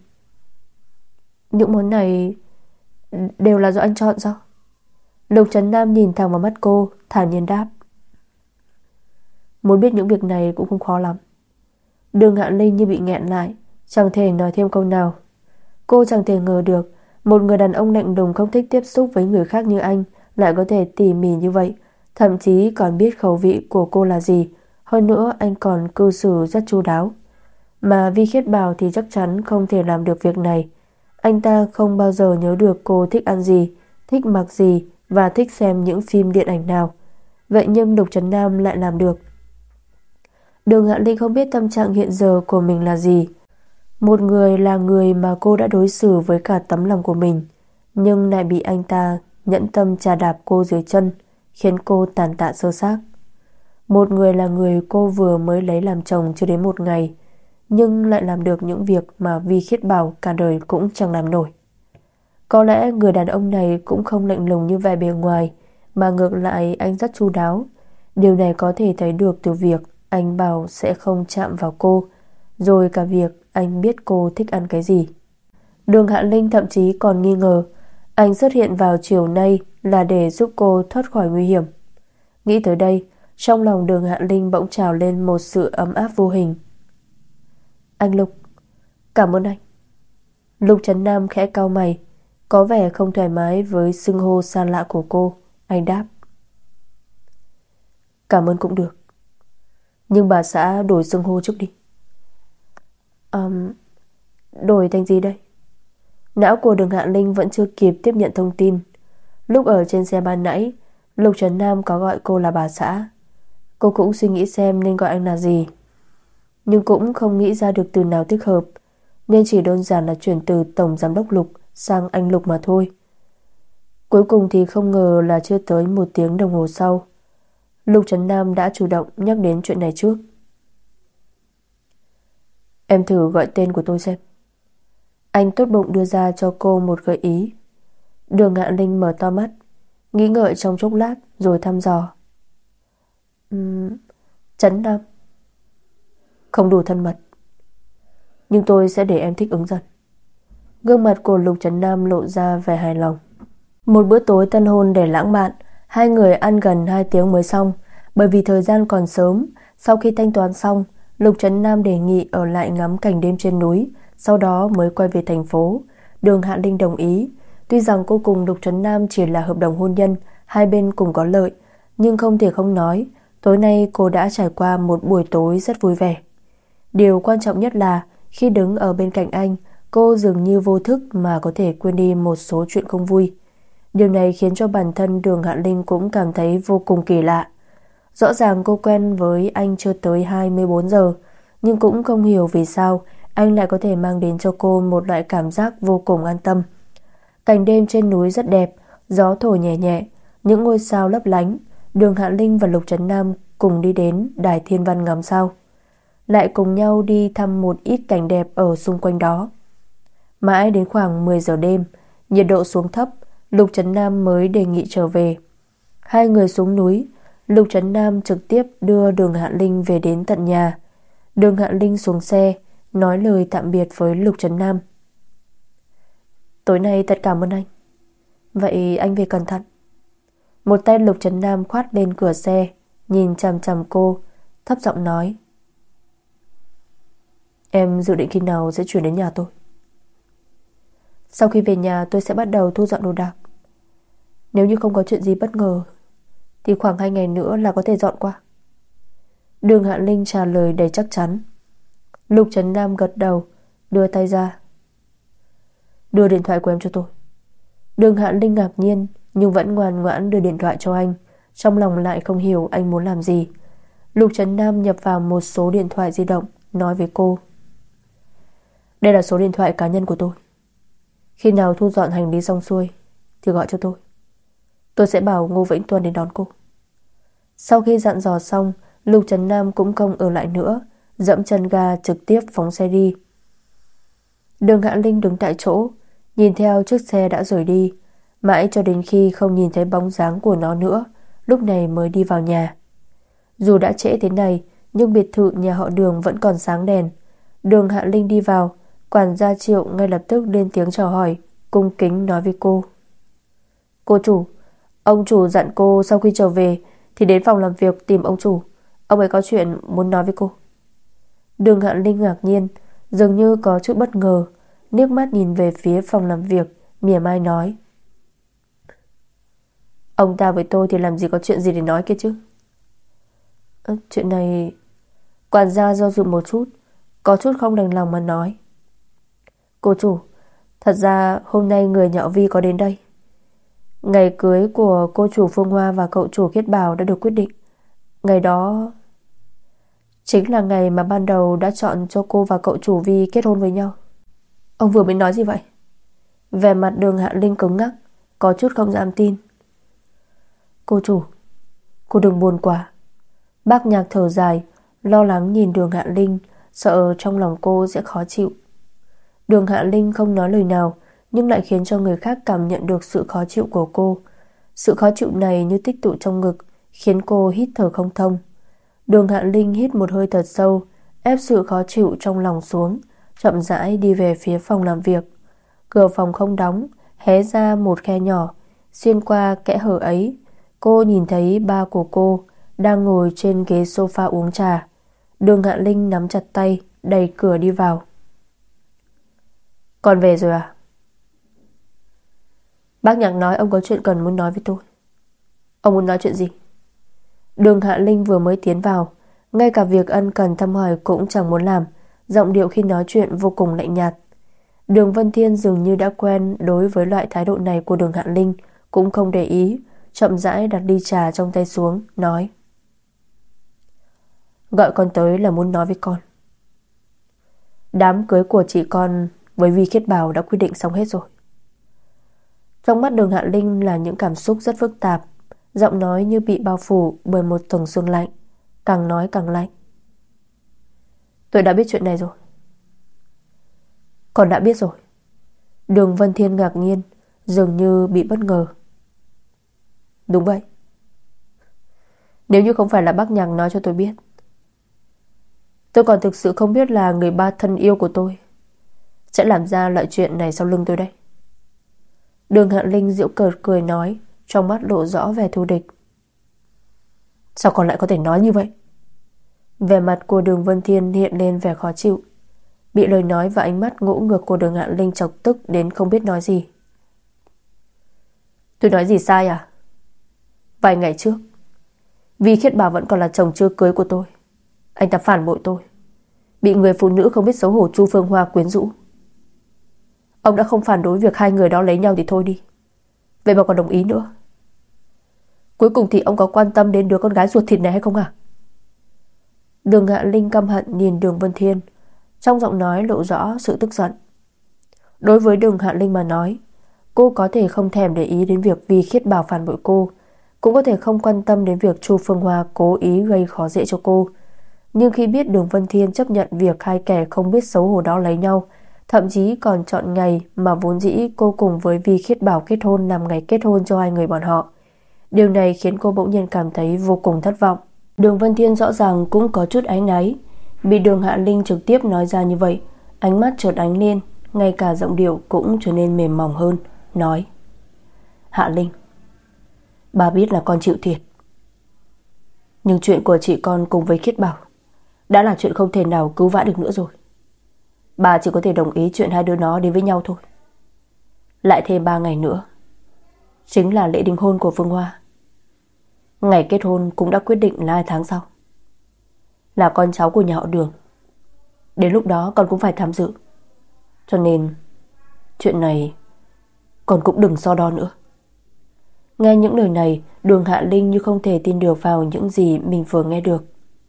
Những món này đều là do anh chọn sao? Lục Trấn Nam nhìn thẳng vào mắt cô, thản nhiên đáp: Muốn biết những việc này cũng không khó lắm. Đường Hạ Linh như bị nghẹn lại, chẳng thể nói thêm câu nào. Cô chẳng thể ngờ được một người đàn ông lạnh lùng không thích tiếp xúc với người khác như anh lại có thể tỉ mỉ như vậy, thậm chí còn biết khẩu vị của cô là gì. Hơn nữa anh còn cư xử rất chu đáo. Mà Vi Khiết Bảo thì chắc chắn không thể làm được việc này. Anh ta không bao giờ nhớ được cô thích ăn gì, thích mặc gì và thích xem những phim điện ảnh nào. Vậy nhưng Lục Trấn Nam lại làm được. Đường Hạ Linh không biết tâm trạng hiện giờ của mình là gì. Một người là người mà cô đã đối xử với cả tấm lòng của mình, nhưng lại bị anh ta nhẫn tâm chà đạp cô dưới chân, khiến cô tàn tạ sơ xác. Một người là người cô vừa mới lấy làm chồng chưa đến một ngày, nhưng lại làm được những việc mà Vi Khiết Bảo cả đời cũng chẳng làm nổi. Có lẽ người đàn ông này cũng không lạnh lùng như vẻ bề ngoài, mà ngược lại anh rất chu đáo. Điều này có thể thấy được từ việc anh bảo sẽ không chạm vào cô, rồi cả việc anh biết cô thích ăn cái gì. Đường Hạ Linh thậm chí còn nghi ngờ anh xuất hiện vào chiều nay là để giúp cô thoát khỏi nguy hiểm. Nghĩ tới đây, trong lòng Đường Hạ Linh bỗng trào lên một sự ấm áp vô hình. Anh Lục, cảm ơn anh. Lục Trấn Nam khẽ cau mày, có vẻ không thoải mái với xưng hô xa lạ của cô. Anh đáp: Cảm ơn cũng được, nhưng bà xã đổi xưng hô trước đi. um, Đổi thành gì đây? Não của Đường Hạ Linh vẫn chưa kịp tiếp nhận thông tin. Lúc ở trên xe ban nãy, Lục Trấn Nam có gọi cô là bà xã. Cô cũng suy nghĩ xem nên gọi anh là gì, nhưng cũng không nghĩ ra được từ nào thích hợp, nên chỉ đơn giản là chuyển từ Tổng Giám đốc Lục sang anh Lục mà thôi. Cuối cùng thì không ngờ là chưa tới một tiếng đồng hồ sau, Lục Trấn Nam đã chủ động nhắc đến chuyện này trước. Em thử gọi tên của tôi xem. Anh tốt bụng đưa ra cho cô một gợi ý. Đường Hạ Linh mở to mắt, nghĩ ngợi trong chốc lát rồi thăm dò. uhm, Trấn Nam. Không đủ thân mật, nhưng tôi sẽ để em thích ứng dần. Gương mặt của Lục Trấn Nam lộ ra vẻ hài lòng. Một bữa tối tân hôn để lãng mạn. Hai người ăn gần hai tiếng mới xong, bởi vì thời gian còn sớm. Sau khi thanh toán xong, Lục Trấn Nam đề nghị ở lại ngắm cảnh đêm trên núi, sau đó mới quay về thành phố. Đường Hạ Linh đồng ý. Tuy rằng cô cùng Lục Trấn Nam chỉ là hợp đồng hôn nhân, hai bên cùng có lợi, nhưng không thể không nói, tối nay cô đã trải qua một buổi tối rất vui vẻ. Điều quan trọng nhất là khi đứng ở bên cạnh anh, cô dường như vô thức mà có thể quên đi một số chuyện không vui. Điều này khiến cho bản thân Đường Hạ Linh cũng cảm thấy vô cùng kỳ lạ. Rõ ràng cô quen với anh chưa tới hai mươi bốn giờ, nhưng cũng không hiểu vì sao anh lại có thể mang đến cho cô một loại cảm giác vô cùng an tâm. Cảnh đêm trên núi rất đẹp, gió thổi nhẹ nhẹ, những ngôi sao lấp lánh. Đường Hạ Linh và Lục Trấn Nam cùng đi đến Đài Thiên Văn ngắm sao, lại cùng nhau đi thăm một ít cảnh đẹp ở xung quanh đó. Mãi đến khoảng mười giờ đêm, nhiệt độ xuống thấp, Lục Trấn Nam mới đề nghị trở về. Hai người xuống núi, Lục Trấn Nam trực tiếp đưa Đường Hạ Linh về đến tận nhà. Đường Hạ Linh xuống xe, nói lời tạm biệt với Lục Trấn Nam. Tối nay thật cảm ơn anh. Vậy anh về cẩn thận. Một tay Lục Trấn Nam khoát lên cửa xe, nhìn chằm chằm cô, thấp giọng nói. Em dự định khi nào sẽ chuyển đến nhà tôi? Sau khi về nhà tôi sẽ bắt đầu thu dọn đồ đạc. Nếu như không có chuyện gì bất ngờ thì khoảng hai ngày nữa là có thể dọn qua. Đường Hạ Linh trả lời đầy chắc chắn. Lục Trấn Nam gật đầu, đưa tay ra. Đưa điện thoại của em cho tôi. Đường Hạ Linh ngạc nhiên, nhưng vẫn ngoan ngoãn đưa điện thoại cho anh, trong lòng lại không hiểu anh muốn làm gì. Lục Trấn Nam nhập vào một số điện thoại di động, nói với cô. Đây là số điện thoại cá nhân của tôi. Khi nào thu dọn hành lý xong xuôi thì gọi cho tôi. Tôi sẽ bảo Ngô Vĩnh Tuân đến đón cô. Sau khi dặn dò xong, Lục Trấn Nam cũng không ở lại nữa, dẫm chân ga trực tiếp phóng xe đi. Đường Hạ Linh đứng tại chỗ, nhìn theo chiếc xe đã rời đi, mãi cho đến khi không nhìn thấy bóng dáng của nó nữa, lúc này mới đi vào nhà. Dù đã trễ thế này, nhưng biệt thự nhà họ Đường vẫn còn sáng đèn. Đường Hạ Linh đi vào, quản gia Triệu ngay lập tức lên tiếng chào hỏi, cung kính nói với cô: Cô chủ, ông chủ dặn cô sau khi trở về thì đến phòng làm việc tìm ông chủ. Ông ấy có chuyện muốn nói với cô. Đường Hạ Linh ngạc nhiên, dường như có chút bất ngờ, liếc mắt nhìn về phía phòng làm việc, mỉa mai nói: Ông ta với tôi thì làm gì có chuyện gì để nói kia chứ. À, chuyện này... Quản gia do dự một chút, có chút không đành lòng mà nói: Cô chủ, thật ra hôm nay người nhà Vi có đến đây. Ngày cưới của cô chủ Phương Hoa và cậu chủ Khiết Bảo đã được quyết định. Ngày đó chính là ngày mà ban đầu đã chọn cho cô và cậu chủ Vi kết hôn với nhau. Ông vừa mới nói gì vậy? Vẻ mặt Đường Hạ Linh cứng ngắc, có chút không dám tin. Cô chủ, cô đừng buồn quá. Bác Nhạc thở dài, lo lắng nhìn Đường Hạ Linh, sợ trong lòng cô sẽ khó chịu. Đường Hạ Linh không nói lời nào, nhưng lại khiến cho người khác cảm nhận được sự khó chịu của cô. Sự khó chịu này như tích tụ trong ngực, khiến cô hít thở không thông. Đường Hạ Linh hít một hơi thật sâu, ép sự khó chịu trong lòng xuống, chậm rãi đi về phía phòng làm việc. Cửa phòng không đóng, hé ra một khe nhỏ. Xuyên qua kẽ hở ấy, cô nhìn thấy ba của cô đang ngồi trên ghế sofa uống trà. Đường Hạ Linh nắm chặt tay, đẩy cửa đi vào. Con về rồi à? Bác Nhạc nói ông có chuyện cần muốn nói với tôi. Ông muốn nói chuyện gì? Đường Hạ Linh vừa mới tiến vào, ngay cả việc ân cần thăm hỏi cũng chẳng muốn làm, giọng điệu khi nói chuyện vô cùng lạnh nhạt. Đường Vân Thiên dường như đã quen đối với loại thái độ này của Đường Hạ Linh, cũng không để ý, chậm rãi đặt ly trà trong tay xuống, nói: Gọi con tới là muốn nói với con. Đám cưới của chị con với Vi Khiết Bảo đã quyết định xong hết rồi. Trong mắt Đường Hạ Linh là những cảm xúc rất phức tạp, giọng nói như bị bao phủ bởi một tầng sương lạnh, càng nói càng lạnh. Tôi đã biết chuyện này rồi. Con đã biết rồi? Đường Vân Thiên ngạc nhiên, dường như bị bất ngờ. Đúng vậy. Nếu như không phải là bác Nhạc nói cho tôi biết, tôi còn thực sự không biết là người ba thân yêu của tôi sẽ làm ra loại chuyện này sau lưng tôi đây. Đường Hạ Linh giễu cợt cười nói, trong mắt lộ rõ vẻ thù địch. Sao con lại có thể nói như vậy? Vẻ mặt của Đường Vân Thiên hiện lên vẻ khó chịu, bị lời nói và ánh mắt ngỗ ngược của Đường Hạ Linh chọc tức đến không biết nói gì. Tôi nói gì sai à? Vài ngày trước, Vi Khiết Bảo vẫn còn là chồng chưa cưới của tôi. Anh ta phản bội tôi, bị người phụ nữ không biết xấu hổ Chu Phương Hoa quyến rũ. Ông đã không phản đối việc hai người đó lấy nhau thì thôi đi, vậy mà còn đồng ý nữa. Cuối cùng thì ông có quan tâm đến đứa con gái ruột thịt này hay không à? Đường Hạ Linh căm hận nhìn Đường Vân Thiên, trong giọng nói lộ rõ sự tức giận. Đối với Đường Hạ Linh mà nói, cô có thể không thèm để ý đến việc Vi Khiết Bảo phản bội cô, cũng có thể không quan tâm đến việc Chu Phương Hoa cố ý gây khó dễ cho cô. Nhưng khi biết Đường Vân Thiên chấp nhận việc hai kẻ không biết xấu hổ đó lấy nhau, thậm chí còn chọn ngày mà vốn dĩ cô cùng với Vi Khiết Bảo kết hôn làm ngày kết hôn cho hai người bọn họ, điều này khiến cô bỗng nhiên cảm thấy vô cùng thất vọng. Đường Vân Thiên rõ ràng cũng có chút áy náy, bị Đường Hạ Linh trực tiếp nói ra như vậy, ánh mắt chợt ánh lên, ngay cả giọng điệu cũng trở nên mềm mỏng hơn, nói: Hạ Linh, bà biết là con chịu thiệt, nhưng chuyện của chị con cùng với Khiết Bảo đã là chuyện không thể nào cứu vãn được nữa rồi. Bà chỉ có thể đồng ý chuyện hai đứa nó đến với nhau thôi. Lại thêm ba ngày nữa chính là lễ đính hôn của Phương Hoa. Ngày kết hôn cũng đã quyết định là hai tháng sau. Là con cháu của nhà họ Đường, đến lúc đó con cũng phải tham dự. Cho nên chuyện này con cũng đừng so đo nữa. Nghe những lời này, Đường Hạ Linh như không thể tin được vào những gì mình vừa nghe được.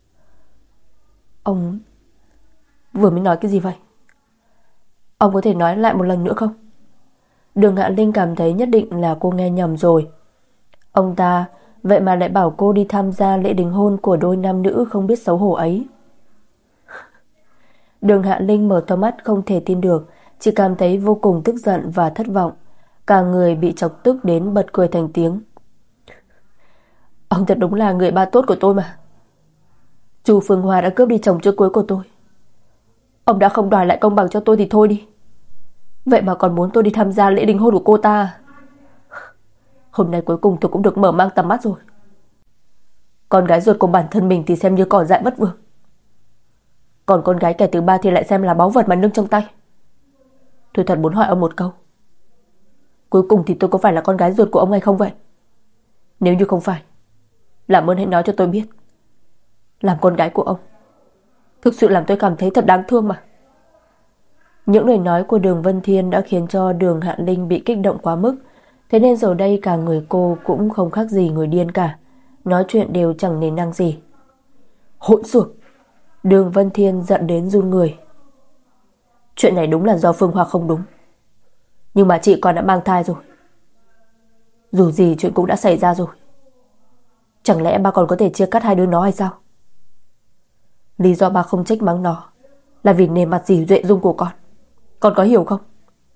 Ông vừa mới nói cái gì vậy? Ông có thể nói lại một lần nữa không? Đường Hạ Linh cảm thấy nhất định là cô nghe nhầm rồi. Ông ta vậy mà lại bảo cô đi tham gia lễ đính hôn của đôi nam nữ không biết xấu hổ ấy. Đường Hạ Linh mở to mắt không thể tin được, chỉ cảm thấy vô cùng tức giận và thất vọng. Cả người bị chọc tức đến bật cười thành tiếng. Ông thật đúng là người ba tốt của tôi mà. Chu Phương Hoa đã cướp đi chồng chưa cưới của tôi. Ông đã không đòi lại công bằng cho tôi thì thôi đi, vậy mà còn muốn tôi đi tham gia lễ đính hôn của cô ta. Hôm nay cuối cùng tôi cũng được mở mang tầm mắt rồi. Con gái ruột của bản thân mình thì xem như cỏ dại vất vưởng, còn con gái kẻ thứ ba thì lại xem là báu vật mà nâng trong tay. Tôi thật muốn hỏi ông một câu, cuối cùng thì tôi có phải là con gái ruột của ông hay không vậy? Nếu như không phải, làm ơn hãy nói cho tôi biết. Làm con gái của ông thực sự làm tôi cảm thấy thật đáng thương mà. Những lời nói của Đường Vân Thiên đã khiến cho Đường Hạ Linh bị kích động quá mức, thế nên giờ đây cả người cô cũng không khác gì người điên cả, nói chuyện đều chẳng nề năng gì. Hỗn xược! Đường Vân Thiên giận đến run người. Chuyện này đúng là do Phương Hoa không đúng, nhưng mà chị còn đã mang thai rồi. Dù gì chuyện cũng đã xảy ra rồi, chẳng lẽ ba còn có thể chia cắt hai đứa nó hay sao? Lý do ba không trách mắng nó là vì nề mặt dì Duệ Dung của con. Con có hiểu không?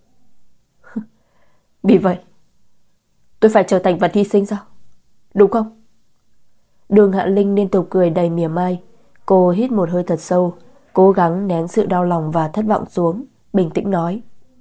Vì vậy tôi phải trở thành vật hy sinh sao? Đúng không? Đường Hạ Linh liên tục cười đầy mỉa mai. Cô hít một hơi thật sâu, cố gắng nén sự đau lòng và thất vọng xuống, bình tĩnh nói.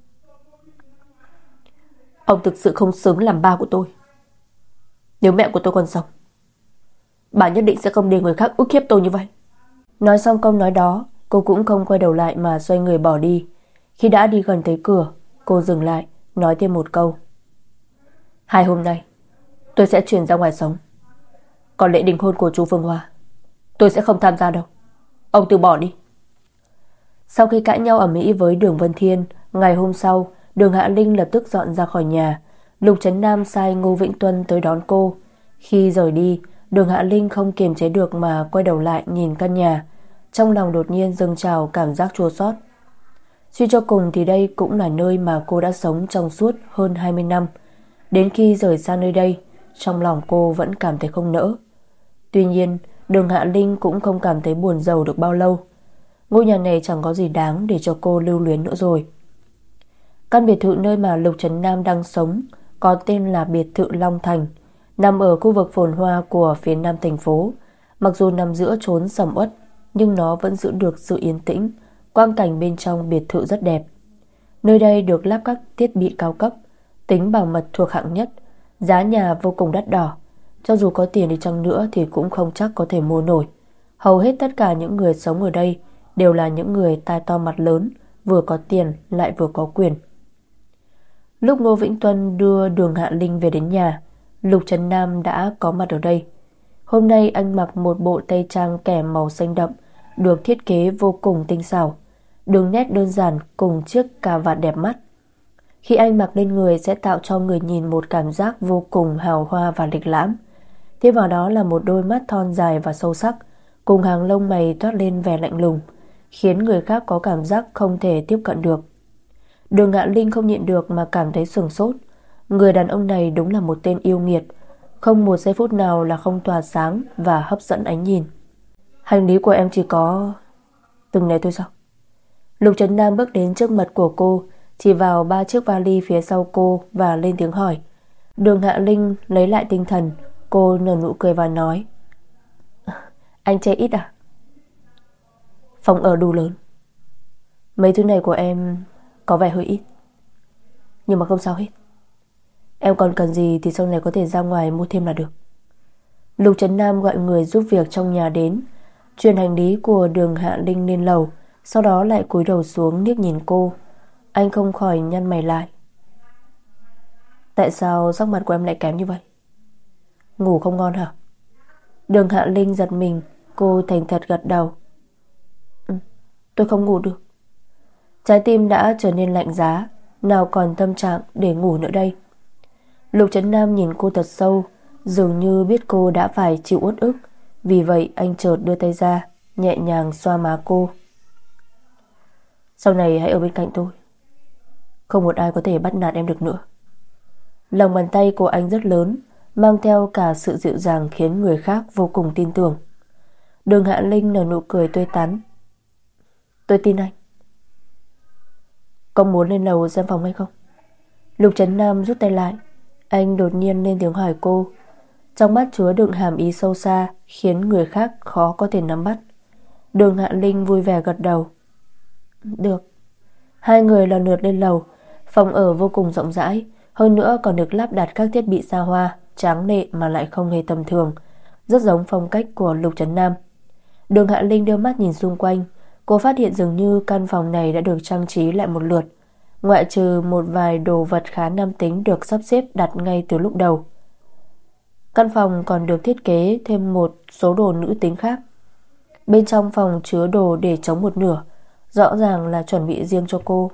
Ông thực sự không xứng làm ba của tôi. Nếu mẹ của tôi còn sống, bà nhất định sẽ không để người khác ức hiếp tôi như vậy. Nói xong câu nói đó, cô cũng không quay đầu lại mà xoay người bỏ đi. Khi đã đi gần tới cửa, cô dừng lại, nói thêm một câu. Hai hôm nay tôi sẽ chuyển ra ngoài sống, còn lễ đính hôn của chú Phương Hoa tôi sẽ không tham gia đâu. Ông từ bỏ đi. Sau khi cãi nhau ầm ĩ với Đường Vân Thiên, ngày hôm sau Đường Hạ Linh lập tức dọn ra khỏi nhà. Lục Trấn Nam sai Ngô Vĩnh Tuân tới đón cô. Khi rời đi, Đường Hạ Linh không kiềm chế được mà quay đầu lại nhìn căn nhà. Trong lòng đột nhiên dâng trào cảm giác chua xót. Suy cho cùng thì đây cũng là nơi mà cô đã sống trong suốt hơn hai mươi năm. Đến khi rời xa nơi đây, trong lòng cô vẫn cảm thấy không nỡ. Tuy nhiên, Đường Hạ Linh cũng không cảm thấy buồn rầu được bao lâu. Ngôi nhà này chẳng có gì đáng để cho cô lưu luyến nữa rồi. Căn biệt thự nơi mà Lục Trấn Nam đang sống có tên là biệt thự Long Thành, nằm ở khu vực phồn hoa của phía nam thành phố. Mặc dù nằm giữa chốn sầm uất, nhưng nó vẫn giữ được sự yên tĩnh. Quang cảnh bên trong biệt thự rất đẹp. Nơi đây được lắp các thiết bị cao cấp, tính bảo mật thuộc hạng nhất. Giá nhà vô cùng đắt đỏ, cho dù có tiền đi chăng nữa thì cũng không chắc có thể mua nổi. Hầu hết tất cả những người sống ở đây đều là những người tai to mặt lớn, vừa có tiền lại vừa có quyền. Lúc Ngô Vĩnh Tuân đưa Đường Hạ Linh về đến nhà, Lục Trấn Nam đã có mặt ở đây. Hôm nay anh mặc một bộ tây trang kẻ màu xanh đậm, được thiết kế vô cùng tinh xảo, đường nét đơn giản cùng chiếc cà vạt đẹp mắt. Khi anh mặc lên người sẽ tạo cho người nhìn một cảm giác vô cùng hào hoa và lịch lãm. Thêm vào đó là một đôi mắt thon dài và sâu sắc, cùng hàng lông mày toát lên vẻ lạnh lùng, khiến người khác có cảm giác không thể tiếp cận được. Đường Hạ Linh không nhịn được mà cảm thấy sửng sốt. Người đàn ông này đúng là một tên yêu nghiệt, không một giây phút nào là không tỏa sáng và hấp dẫn ánh nhìn. Hành lý của em chỉ có từng này thôi sao? Lục Trấn Nam bước đến trước mặt của cô, chỉ vào ba chiếc vali phía sau cô và lên tiếng hỏi. Đường Hạ Linh lấy lại tinh thần, cô nở nụ cười và nói. Anh chê ít à? Phòng ở đủ lớn, mấy thứ này của em có vẻ hơi ít, nhưng mà không sao hết. Em còn cần gì thì sau này có thể ra ngoài mua thêm là được. Lục Trấn Nam gọi người giúp việc trong nhà đến, chuyển hành lý của Đường Hạ Linh lên lầu, sau đó lại cúi đầu xuống liếc nhìn cô. Anh không khỏi nhăn mày lại. Tại sao sắc mặt của em lại kém như vậy? Ngủ không ngon hả? Đường Hạ Linh giật mình, cô thành thật gật đầu. Ừ, tôi không ngủ được. Trái tim đã trở nên lạnh giá, nào còn tâm trạng để ngủ nữa đây. Lục Trấn Nam nhìn cô thật sâu, dường như biết cô đã phải chịu uất ức. Vì vậy anh chợt đưa tay ra, nhẹ nhàng xoa má cô. Sau này hãy ở bên cạnh tôi, không một ai có thể bắt nạt em được nữa. Lòng bàn tay của anh rất lớn, mang theo cả sự dịu dàng khiến người khác vô cùng tin tưởng. Đường Hạ Linh nở nụ cười tươi tắn. Tôi tin anh. Có muốn lên lầu xem phòng hay không? Lục Trấn Nam rút tay lại. Anh đột nhiên lên tiếng hỏi cô, trong mắt chứa đựng hàm ý sâu xa khiến người khác khó có thể nắm bắt. Đường Hạ Linh vui vẻ gật đầu. Được. Hai người lần lượt lên lầu. Phòng ở vô cùng rộng rãi, hơn nữa còn được lắp đặt các thiết bị xa hoa, tráng lệ mà lại không hề tầm thường, rất giống phong cách của Lục Trấn Nam. Đường Hạ Linh đưa mắt nhìn xung quanh. Cô phát hiện dường như căn phòng này đã được trang trí lại một lượt, ngoại trừ một vài đồ vật khá nam tính được sắp xếp đặt ngay từ lúc đầu. Căn phòng còn được thiết kế thêm một số đồ nữ tính khác. Bên trong phòng chứa đồ để trống một nửa, rõ ràng là chuẩn bị riêng cho cô.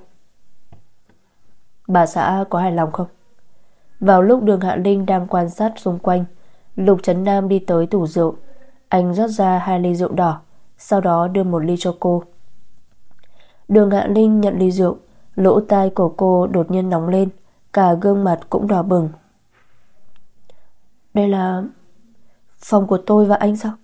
Bà xã có hài lòng không? Vào lúc Đường Hạ Linh đang quan sát xung quanh, Lục Trấn Nam đi tới tủ rượu. Anh rót ra hai ly rượu đỏ, sau đó đưa một ly cho cô. Đường Hạ Linh nhận ly rượu, lỗ tai của cô đột nhiên nóng lên, cả gương mặt cũng đỏ bừng. Đây là phòng của tôi và anh sao?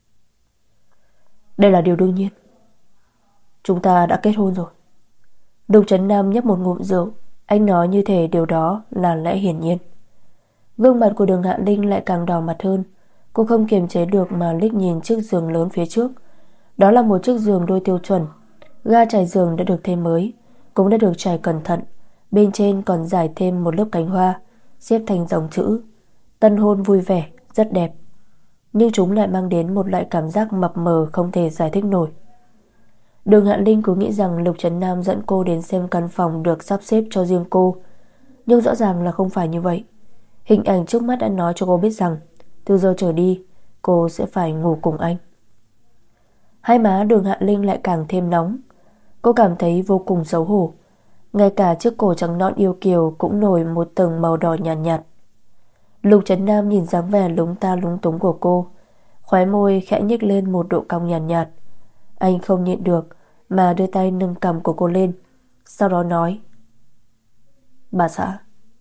Đây là điều đương nhiên. Chúng ta đã kết hôn rồi. Lục Trấn Nam nhấp một ngụm rượu. Anh nói như thể điều đó là lẽ hiển nhiên. Gương mặt của Đường Hạ Linh lại càng đỏ mặt hơn. Cô không kiềm chế được mà liếc nhìn chiếc giường lớn phía trước. Đó là một chiếc giường đôi tiêu chuẩn. Ga trải giường đã được thêm mới, cũng đã được trải cẩn thận. Bên trên còn rải thêm một lớp cánh hoa, xếp thành dòng chữ tân hôn vui vẻ, rất đẹp. Nhưng chúng lại mang đến một loại cảm giác mập mờ không thể giải thích nổi. Đường Hạ Linh cứ nghĩ rằng Lục Trấn Nam dẫn cô đến xem căn phòng được sắp xếp cho riêng cô, nhưng rõ ràng là không phải như vậy. Hình ảnh trước mắt đã nói cho cô biết rằng từ giờ trở đi cô sẽ phải ngủ cùng anh. Hai má Đường Hạ Linh lại càng thêm nóng. Cô cảm thấy vô cùng xấu hổ. Ngay cả chiếc cổ trắng nõn yêu kiều cũng nổi một tầng màu đỏ nhạt nhạt. Lục Trấn Nam nhìn dáng vẻ lúng ta lúng túng của cô, khóe môi khẽ nhếch lên một độ cong nhàn nhạt, nhạt. Anh không nhịn được mà đưa tay nâng cằm của cô lên, sau đó nói: Bà xã,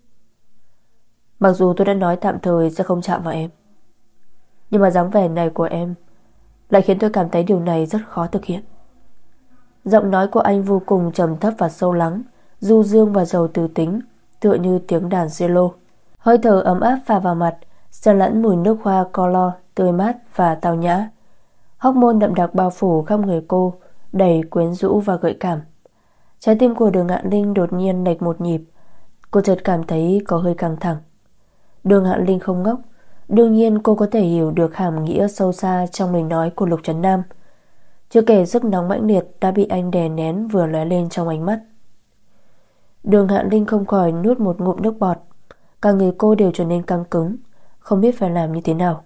mặc dù tôi đã nói tạm thời sẽ không chạm vào em, nhưng mà dáng vẻ này của em lại khiến tôi cảm thấy điều này rất khó thực hiện. Giọng nói của anh vô cùng trầm thấp và sâu lắng, du dương và giàu từ tính, tựa như tiếng đàn cello. Hơi thở ấm áp phả vào mặt, xen lẫn mùi nước hoa colo tươi mát và tao nhã. Hormone đậm đặc bao phủ khắp người cô, đầy quyến rũ và gợi cảm. Trái tim của Đường Hạ Linh đột nhiên lệch một nhịp. Cô chợt cảm thấy có hơi căng thẳng. Đường Hạ Linh không ngốc, đương nhiên cô có thể hiểu được hàm nghĩa sâu xa trong lời nói của Lục Trấn Nam. Chưa kể sức nóng mãnh liệt đã bị anh đè nén vừa lóe lên trong ánh mắt. Đường Hạ Linh không khỏi nuốt một ngụm nước bọt. Cả người cô đều trở nên căng cứng, không biết phải làm như thế nào.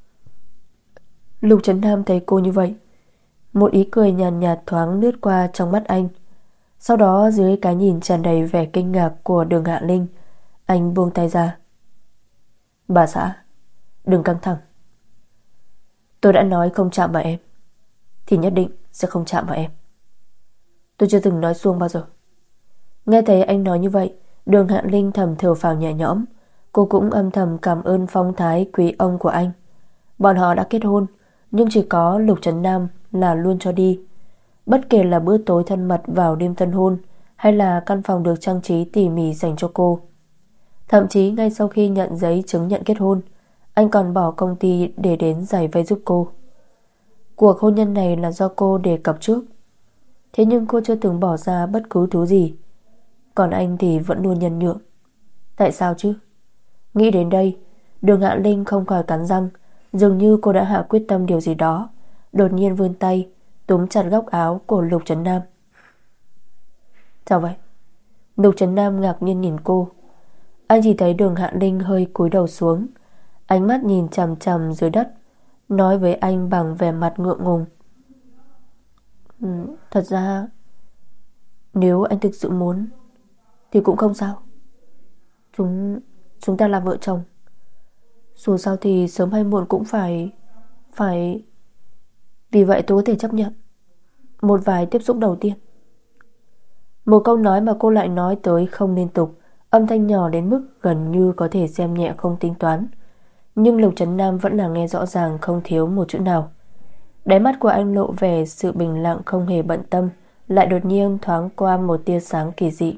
Lục Trấn Nam thấy cô như vậy, một ý cười nhàn nhạt, nhạt thoáng lướt qua trong mắt anh. Sau đó dưới cái nhìn tràn đầy vẻ kinh ngạc của Đường Hạ Linh, anh buông tay ra. Bà xã, đừng căng thẳng. Tôi đã nói không chạm vào em thì nhất định sẽ không chạm vào em. Tôi chưa từng nói suông bao giờ. Nghe thấy anh nói như vậy, Đường Hạ Linh thầm thở phào nhẹ nhõm. Cô cũng âm thầm cảm ơn phong thái quý ông của anh. Bọn họ đã kết hôn, nhưng chỉ có Lục Trấn Nam là luôn cho đi. Bất kể là bữa tối thân mật vào đêm tân hôn, hay là căn phòng được trang trí tỉ mỉ dành cho cô. Thậm chí ngay sau khi nhận giấy chứng nhận kết hôn, anh còn bỏ công ty để đến giải vây giúp cô. Cuộc hôn nhân này là do cô đề cập trước, thế nhưng cô chưa từng bỏ ra bất cứ thứ gì. Còn anh thì vẫn luôn nhân nhượng. Tại sao chứ? Nghĩ đến đây, Đường Hạ Linh không khỏi cắn răng. Dường như cô đã hạ quyết tâm điều gì đó, đột nhiên vươn tay túm chặt góc áo của Lục Trấn Nam. Sao vậy? Lục Trấn Nam ngạc nhiên nhìn cô. Anh chỉ thấy Đường Hạ Linh hơi cúi đầu xuống, ánh mắt nhìn chằm chằm dưới đất, nói với anh bằng vẻ mặt ngượng ngùng. Ừ, thật ra nếu anh thực sự muốn thì cũng không sao. Chúng Chúng ta là vợ chồng. Dù sao thì sớm hay muộn cũng phải Phải Vì vậy tôi có thể chấp nhận một vài tiếp xúc đầu tiên. Một câu nói mà cô lại nói tới không liên tục, âm thanh nhỏ đến mức gần như có thể xem nhẹ không tính toán. Nhưng Lục Trấn Nam vẫn là nghe rõ ràng, không thiếu một chữ nào. Đáy mắt của anh lộ vẻ sự bình lặng, không hề bận tâm, lại đột nhiên thoáng qua một tia sáng kỳ dị.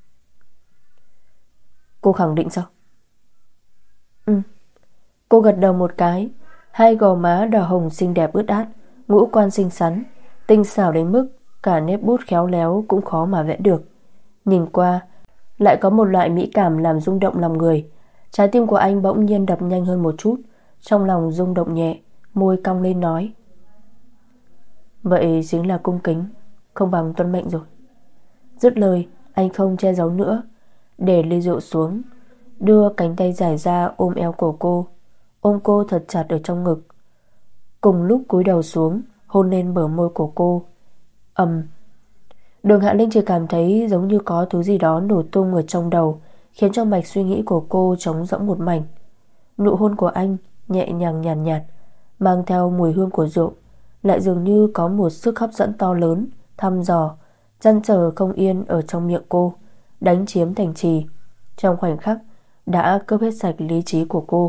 Cô khẳng định sao? Ừ. Cô gật đầu một cái. Hai gò má đỏ hồng xinh đẹp ướt át, ngũ quan xinh xắn, tinh xảo đến mức cả nếp bút khéo léo cũng khó mà vẽ được. Nhìn qua lại có một loại mỹ cảm làm rung động lòng người. Trái tim của anh bỗng nhiên đập nhanh hơn một chút, trong lòng rung động nhẹ, môi cong lên nói: vậy chính là cung kính, không bằng tuân mệnh rồi. Dứt lời, anh không che giấu nữa, để ly rượu xuống, đưa cánh tay dài ra ôm eo cổ cô, ôm cô thật chặt ở trong ngực, cùng lúc cúi đầu xuống hôn lên bờ môi của cô. Ầm. Đường Hạ Linh chỉ cảm thấy giống như có thứ gì đó nổ tung ở trong đầu, khiến cho mạch suy nghĩ của cô trống rỗng một mảnh. Nụ hôn của anh nhẹ nhàng nhàn nhạt, nhạt, mang theo mùi hương của rượu, lại dường như có một sức hấp dẫn to lớn, thăm dò, trăn trở không yên ở trong miệng cô, đánh chiếm thành trì, trong khoảnh khắc đã cướp hết sạch lý trí của cô.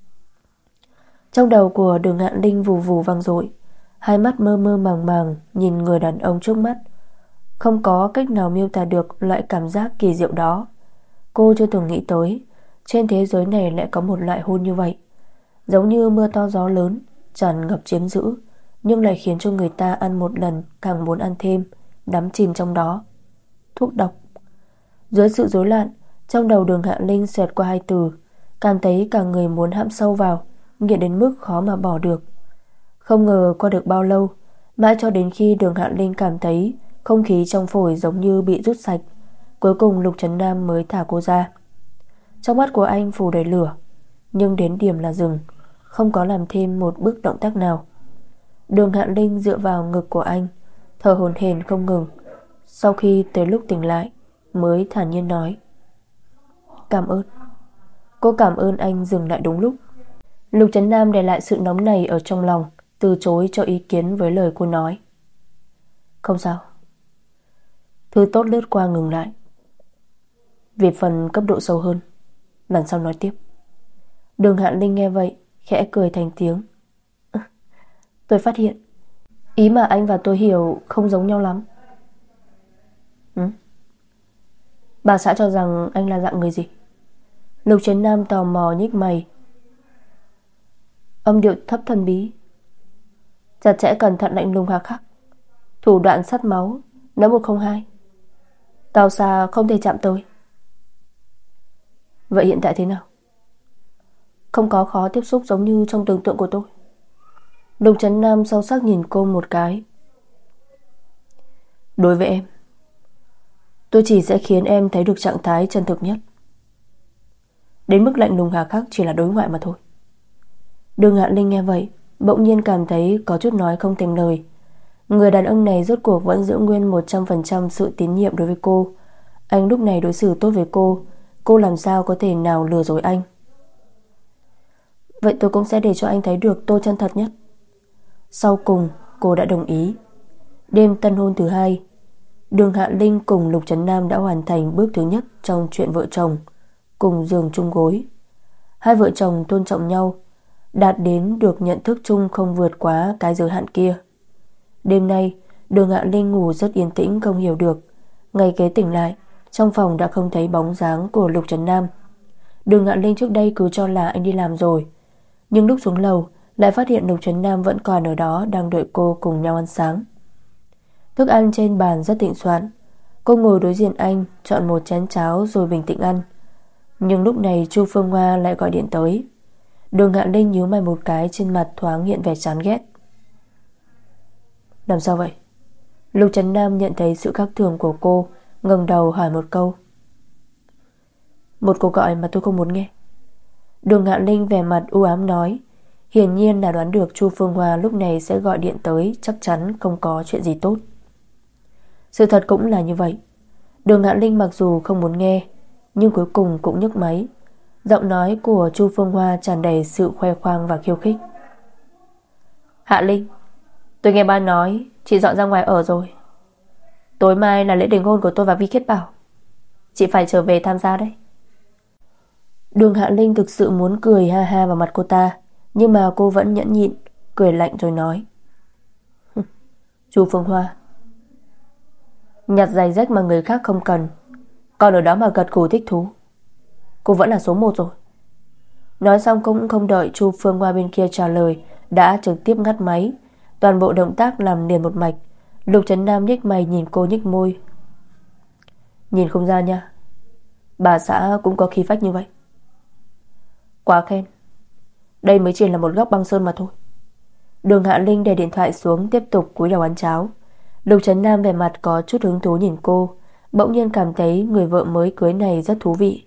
Trong đầu của Đường Hạ Linh vù vù vang dội, hai mắt mơ mơ màng màng nhìn người đàn ông trước mắt. Không có cách nào miêu tả được loại cảm giác kỳ diệu đó. Cô chưa từng nghĩ tới trên thế giới này lại có một loại hôn như vậy, giống như mưa to gió lớn, tràn ngập chiếm giữ, nhưng lại khiến cho người ta ăn một lần càng muốn ăn thêm, đắm chìm trong đó. Thuốc độc. Dưới sự rối loạn, trong đầu Đường Hạ Linh xẹt qua hai từ, cảm thấy cả người muốn hãm sâu vào, nghiện đến mức khó mà bỏ được. Không ngờ qua được bao lâu, mãi cho đến khi Đường Hạ Linh cảm thấy không khí trong phổi giống như bị rút sạch, cuối cùng Lục Trấn Nam mới thả cô ra. Trong mắt của anh phủ đầy lửa, nhưng đến điểm là dừng, không có làm thêm một bước động tác nào. Đường Hạ Linh dựa vào ngực của anh, thở hổn hển không ngừng. Sau khi tới lúc tỉnh lại, mới thản nhiên nói: cảm ơn. Cô cảm ơn anh dừng lại đúng lúc. Lục Trấn Nam để lại sự nóng này ở trong lòng, từ chối cho ý kiến với lời cô nói. Không sao. Thứ tốt lướt qua ngừng lại. Về phần cấp độ sâu hơn, lần sau nói tiếp. Đường Hạ Linh nghe vậy khẽ cười thành tiếng. Tôi phát hiện ý mà anh và tôi hiểu không giống nhau lắm. Ừ? Bà xã cho rằng anh là dạng người gì? Lục Trấn Nam tò mò nhích mày. Âm điệu thấp thần bí, chặt chẽ cẩn thận lạnh lùng hà khắc, thủ đoạn sắt máu, nói một không hai, cao xa không thể chạm tới. Vậy hiện tại thế nào? Không có khó tiếp xúc giống như trong tưởng tượng của tôi. Lục Trấn Nam sâu sắc nhìn cô một cái. Đối với em, tôi chỉ sẽ khiến em thấy được trạng thái chân thực nhất. Đến mức lạnh lùng hà khắc chỉ là đối ngoại mà thôi. Đường Hạ Linh nghe vậy bỗng nhiên cảm thấy có chút nói không thành lời. Người đàn ông này rốt cuộc vẫn giữ nguyên một trăm phần trăm sự tín nhiệm đối với cô. Anh lúc này đối xử tốt với cô, cô làm sao có thể nào lừa dối anh? Vậy tôi cũng sẽ để cho anh thấy được tôi chân thật nhất. Sau cùng cô đã đồng ý. Đêm tân hôn thứ hai, Đường Hạ Linh cùng Lục Trấn Nam đã hoàn thành bước thứ nhất trong chuyện vợ chồng, cùng giường chung gối. Hai vợ chồng tôn trọng nhau, đạt đến được nhận thức chung không vượt quá cái giới hạn kia. Đêm nay Đường Hạ Linh ngủ rất yên tĩnh, không hiểu được. Ngày kế tỉnh lại, trong phòng đã không thấy bóng dáng của Lục Trấn Nam. Đường Hạ Linh trước đây cứ cho là anh đi làm rồi, nhưng lúc xuống lầu lại phát hiện Lục Trấn Nam vẫn còn ở đó, đang đợi cô cùng nhau ăn sáng. Thức ăn trên bàn rất thịnh soạn. Cô ngồi đối diện anh, chọn một chén cháo rồi bình tĩnh ăn. Nhưng lúc này Chu Phương Hoa lại gọi điện tới. Đường Hạ Linh nhíu mày một cái, trên mặt thoáng hiện vẻ chán ghét. Làm sao vậy? Lục Trấn Nam nhận thấy sự khác thường của cô, ngẩng đầu hỏi một câu. Một cuộc gọi mà tôi không muốn nghe. Đường Hạ Linh vẻ mặt u ám nói. Hiển nhiên là đoán được Chu Phương Hoa lúc này sẽ gọi điện tới, chắc chắn không có chuyện gì tốt. Sự thật cũng là như vậy. Đường Hạ Linh mặc dù không muốn nghe, nhưng cuối cùng cũng nhấc máy. Giọng nói của Chu Phương Hoa tràn đầy sự khoe khoang và khiêu khích. Hạ Linh, tôi nghe ba nói chị dọn ra ngoài ở rồi. Tối mai là lễ đính hôn của tôi và Vi Khiết Bảo, chị phải trở về tham gia đấy. Đường Hạ Linh thực sự muốn cười ha ha vào mặt cô ta, nhưng mà cô vẫn nhẫn nhịn, cười lạnh rồi nói: Chu Phương Hoa, nhặt giày rách mà người khác không cần, còn ở đó mà gật gù thích thú, cô vẫn là số một rồi. Nói xong cũng không đợi Chu Phương Hoa bên kia trả lời, đã trực tiếp ngắt máy. Toàn bộ động tác làm liền một mạch. Lục Trấn Nam nhếch mày nhìn cô nhếch môi: Nhìn không ra nha, bà xã cũng có khí phách như vậy. Quá khen. Đây mới chỉ là một góc băng sơn mà thôi. Đường Hạ Linh để điện thoại xuống, tiếp tục cúi đầu ăn cháo. Lục Trấn Nam vẻ mặt có chút hứng thú nhìn cô, bỗng nhiên cảm thấy người vợ mới cưới này rất thú vị.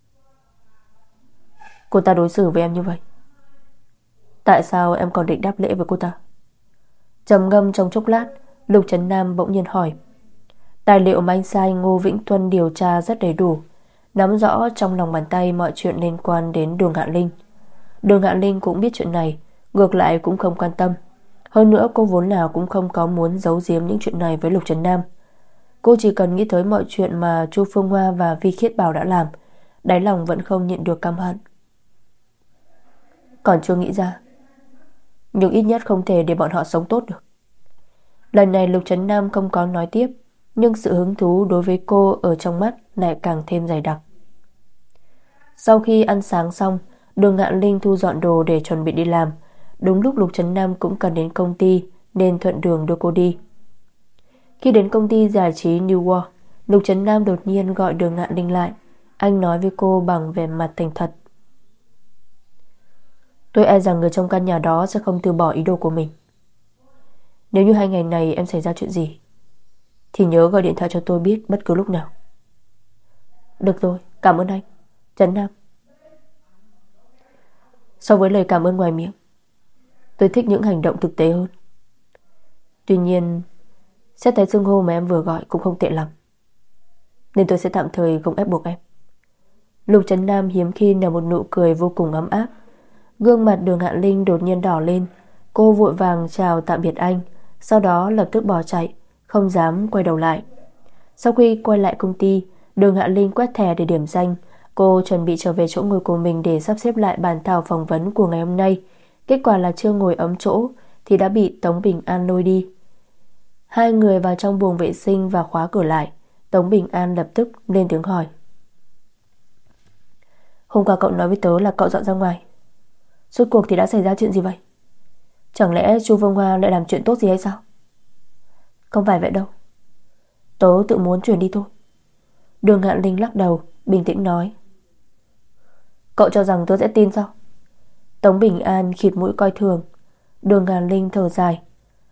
Cô ta đối xử với em như vậy, tại sao em còn định đáp lễ với cô ta? Trầm ngâm trong chốc lát, Lục Trấn Nam bỗng nhiên hỏi. Tài liệu mà anh sai Ngô Vĩnh Tuân điều tra rất đầy đủ, nắm rõ trong lòng bàn tay mọi chuyện liên quan đến Đường Hạ Linh. Đường Hạ Linh cũng biết chuyện này, ngược lại cũng không quan tâm. Hơn nữa cô vốn nào cũng không có muốn giấu giếm những chuyện này với Lục Trấn Nam. Cô chỉ cần nghĩ tới mọi chuyện mà Chu Phương Hoa và Vi Khiết Bảo đã làm, đáy lòng vẫn không nhịn được căm hận. Còn chưa nghĩ ra, nhưng ít nhất không thể để bọn họ sống tốt được. Lần này Lục Trấn Nam không có nói tiếp, nhưng sự hứng thú đối với cô ở trong mắt lại càng thêm dày đặc. Sau khi ăn sáng xong, Đường Ngạn Linh thu dọn đồ để chuẩn bị đi làm. Đúng lúc Lục Trấn Nam cũng cần đến công ty, nên thuận đường đưa cô đi. Khi đến công ty giải trí New World, Lục Trấn Nam đột nhiên gọi Đường Ngạn Linh lại. Anh nói với cô bằng vẻ mặt thành thật: Tôi e rằng người trong căn nhà đó sẽ không từ bỏ ý đồ của mình. Nếu như hai ngày này em xảy ra chuyện gì, thì nhớ gọi điện thoại cho tôi biết bất cứ lúc nào. Được rồi, cảm ơn anh, Trấn Nam. So với lời cảm ơn ngoài miệng, tôi thích những hành động thực tế hơn. Tuy nhiên, xét thấy xưng hô mà em vừa gọi cũng không tệ lắm, nên tôi sẽ tạm thời không ép buộc em. Lục Trấn Nam hiếm khi nở một nụ cười vô cùng ấm áp. Gương mặt Đường Hạ Linh đột nhiên đỏ lên. Cô vội vàng chào tạm biệt anh, sau đó lập tức bỏ chạy, không dám quay đầu lại. Sau khi quay lại công ty, Đường Hạ Linh quét thẻ để điểm danh. Cô chuẩn bị trở về chỗ ngồi của mình để sắp xếp lại bản thảo phỏng vấn của ngày hôm nay. Kết quả là chưa ngồi ấm chỗ thì đã bị Tống Bình An lôi đi. Hai người vào trong buồng vệ sinh và khóa cửa lại. Tống Bình An lập tức lên tiếng hỏi: Hôm qua cậu nói với tớ là cậu dọn ra ngoài, rốt cuộc thì đã xảy ra chuyện gì vậy? Chẳng lẽ Chu Phương Hoa lại làm chuyện tốt gì hay sao? Không phải vậy đâu, tớ tự muốn chuyển đi thôi. Đường Hạ Linh lắc đầu, bình tĩnh nói. Cậu cho rằng tớ sẽ tin sao? Tống Bình An khịt mũi coi thường. Đường Hạ Linh thở dài.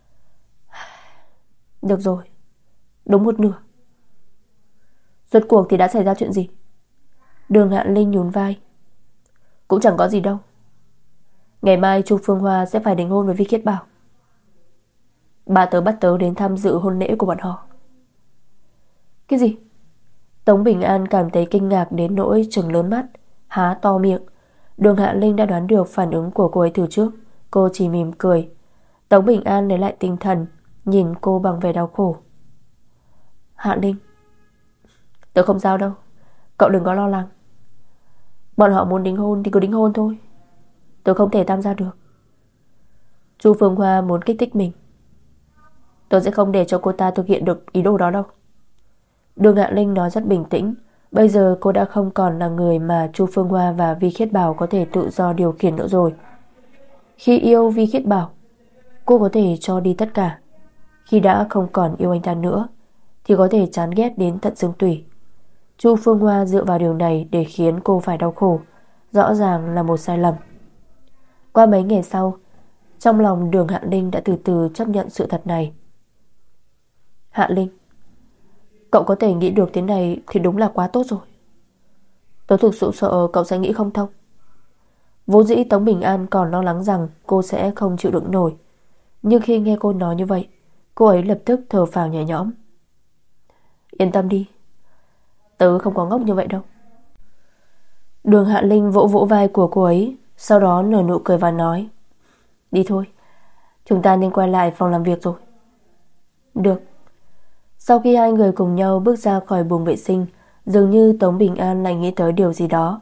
Được rồi, đúng một nửa. Rốt cuộc thì đã xảy ra chuyện gì? Đường Hạ Linh nhún vai. Cũng chẳng có gì đâu. Ngày mai Chu Phương Hoa sẽ phải đính hôn với Vi Khiết Bảo. Ba tớ bắt tớ đến tham dự hôn lễ của bọn họ. Cái gì? Tống Bình An cảm thấy kinh ngạc đến nỗi trừng lớn mắt, há to miệng. Đường Hạ Linh đã đoán được phản ứng của cô ấy từ trước. Cô chỉ mỉm cười. Tống Bình An lấy lại tinh thần, nhìn cô bằng vẻ đau khổ. Hạ Linh, tớ không sao đâu, cậu đừng có lo lắng. Bọn họ muốn đính hôn thì cứ đính hôn thôi, tớ không thể tham gia được. Chu Phương Hoa muốn kích thích mình, tớ sẽ không để cho cô ta thực hiện được ý đồ đó đâu. Đường Hạ Linh nói rất bình tĩnh. Bây giờ cô đã không còn là người mà Chu Phương Hoa và Vi Khiết Bảo có thể tự do điều khiển nữa rồi. Khi yêu Vi Khiết Bảo, cô có thể cho đi tất cả. Khi đã không còn yêu anh ta nữa thì có thể chán ghét đến tận xương tủy. Chu Phương Hoa dựa vào điều này để khiến cô phải đau khổ, rõ ràng là một sai lầm. Qua mấy ngày sau, trong lòng Đường Hạ Linh đã từ từ chấp nhận sự thật này. Hạ Linh, cậu có thể nghĩ được thế này thì đúng là quá tốt rồi. Tớ thực sự sợ cậu sẽ nghĩ không thông. Vốn dĩ Tống Bình An còn lo lắng rằng cô sẽ không chịu đựng nổi, nhưng khi nghe cô nói như vậy, cô ấy lập tức thở phào nhẹ nhõm. Yên tâm đi, tớ không có ngốc như vậy đâu. Đường Hạ Linh vỗ vỗ vai của cô ấy, sau đó nở nụ cười và nói. Đi thôi, chúng ta nên quay lại phòng làm việc rồi. Được. Sau khi hai người cùng nhau bước ra khỏi buồng vệ sinh, dường như Tống Bình An lại nghĩ tới điều gì đó.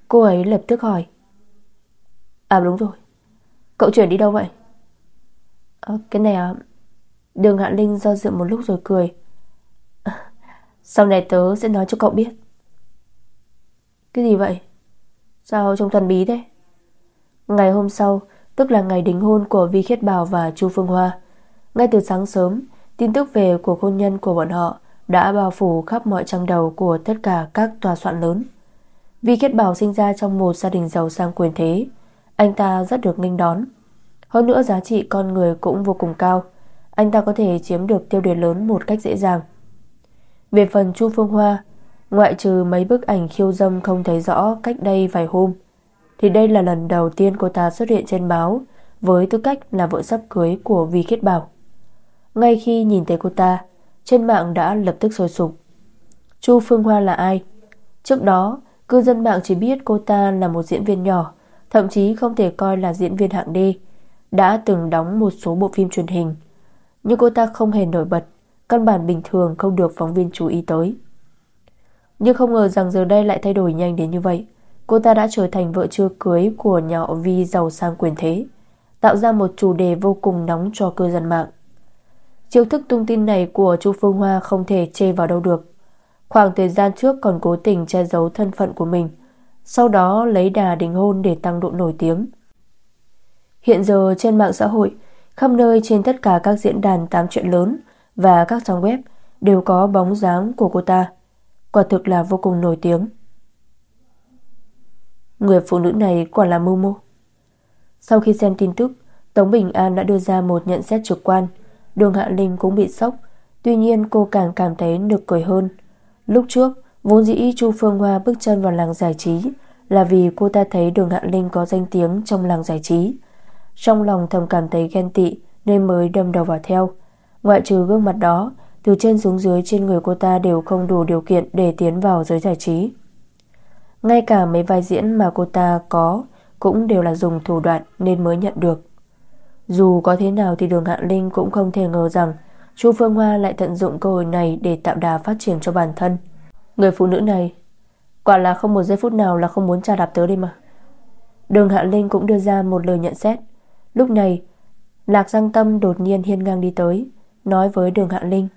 Cô ấy lập tức hỏi. À đúng rồi, cậu chuyển đi đâu vậy? À, cái này à? Đường Hạ Linh do dự một lúc rồi cười. À, sau này tớ sẽ nói cho cậu biết. Cái gì vậy? Sao trông thần bí thế? Ngày hôm sau, tức là ngày đính hôn của Vi Khiết Bảo và Chu Phương Hoa, ngay từ sáng sớm, tin tức về cuộc hôn nhân của bọn họ đã bao phủ khắp mọi trang đầu của tất cả các tòa soạn lớn. Vi Khiết Bảo sinh ra trong một gia đình giàu sang quyền thế, anh ta rất được nghênh đón. Hơn nữa giá trị con người cũng vô cùng cao, anh ta có thể chiếm được tiêu đề lớn một cách dễ dàng. Về phần Chu Phương Hoa, ngoại trừ mấy bức ảnh khiêu dâm không thấy rõ cách đây vài hôm, thì đây là lần đầu tiên cô ta xuất hiện trên báo với tư cách là vợ sắp cưới của Vi Khiết Bảo. Ngay khi nhìn thấy cô ta, trên mạng đã lập tức sôi sục. Chu Phương Hoa là ai? Trước đó, cư dân mạng chỉ biết cô ta là một diễn viên nhỏ, thậm chí không thể coi là diễn viên hạng D, đã từng đóng một số bộ phim truyền hình. Nhưng cô ta không hề nổi bật, căn bản bình thường không được phóng viên chú ý tới. Nhưng không ngờ rằng giờ đây lại thay đổi nhanh đến như vậy. Cô ta đã trở thành vợ chưa cưới của nhà họ Vi giàu sang quyền thế, tạo ra một chủ đề vô cùng nóng cho cư dân mạng. Chiêu thức tung tin này của Chu Phương Hoa không thể chê vào đâu được. Khoảng thời gian trước còn cố tình che giấu thân phận của mình, sau đó lấy đà đính hôn để tăng độ nổi tiếng. Hiện giờ trên mạng xã hội, khắp nơi trên tất cả các diễn đàn tám chuyện lớn và các trang web đều có bóng dáng của cô ta. Quả thực là vô cùng nổi tiếng. Người phụ nữ này quả là mưu mô. Sau khi xem tin tức, Tống Bình An đã đưa ra một nhận xét trực quan. Đường Hạ Linh cũng bị sốc, tuy nhiên cô càng cảm thấy nực cười hơn. Lúc trước, vốn dĩ Chu Phương Hoa bước chân vào làng giải trí là vì cô ta thấy Đường Hạ Linh có danh tiếng trong làng giải trí. Trong lòng thầm cảm thấy ghen tị nên mới đâm đầu vào theo. Ngoại trừ gương mặt đó, từ trên xuống dưới trên người cô ta đều không đủ điều kiện để tiến vào giới giải trí. Ngay cả mấy vai diễn mà cô ta có cũng đều là dùng thủ đoạn nên mới nhận được. Dù có thế nào thì Đường Hạ Linh cũng không thể ngờ rằng Chu Phương Hoa lại tận dụng cơ hội này để tạo đà phát triển cho bản thân. Người phụ nữ này quả là không một giây phút nào là không muốn trà đạp tớ đi mà. Đường Hạ Linh cũng đưa ra một lời nhận xét. Lúc này Lạc Giang Tâm đột nhiên hiên ngang đi tới, nói với Đường Hạ Linh.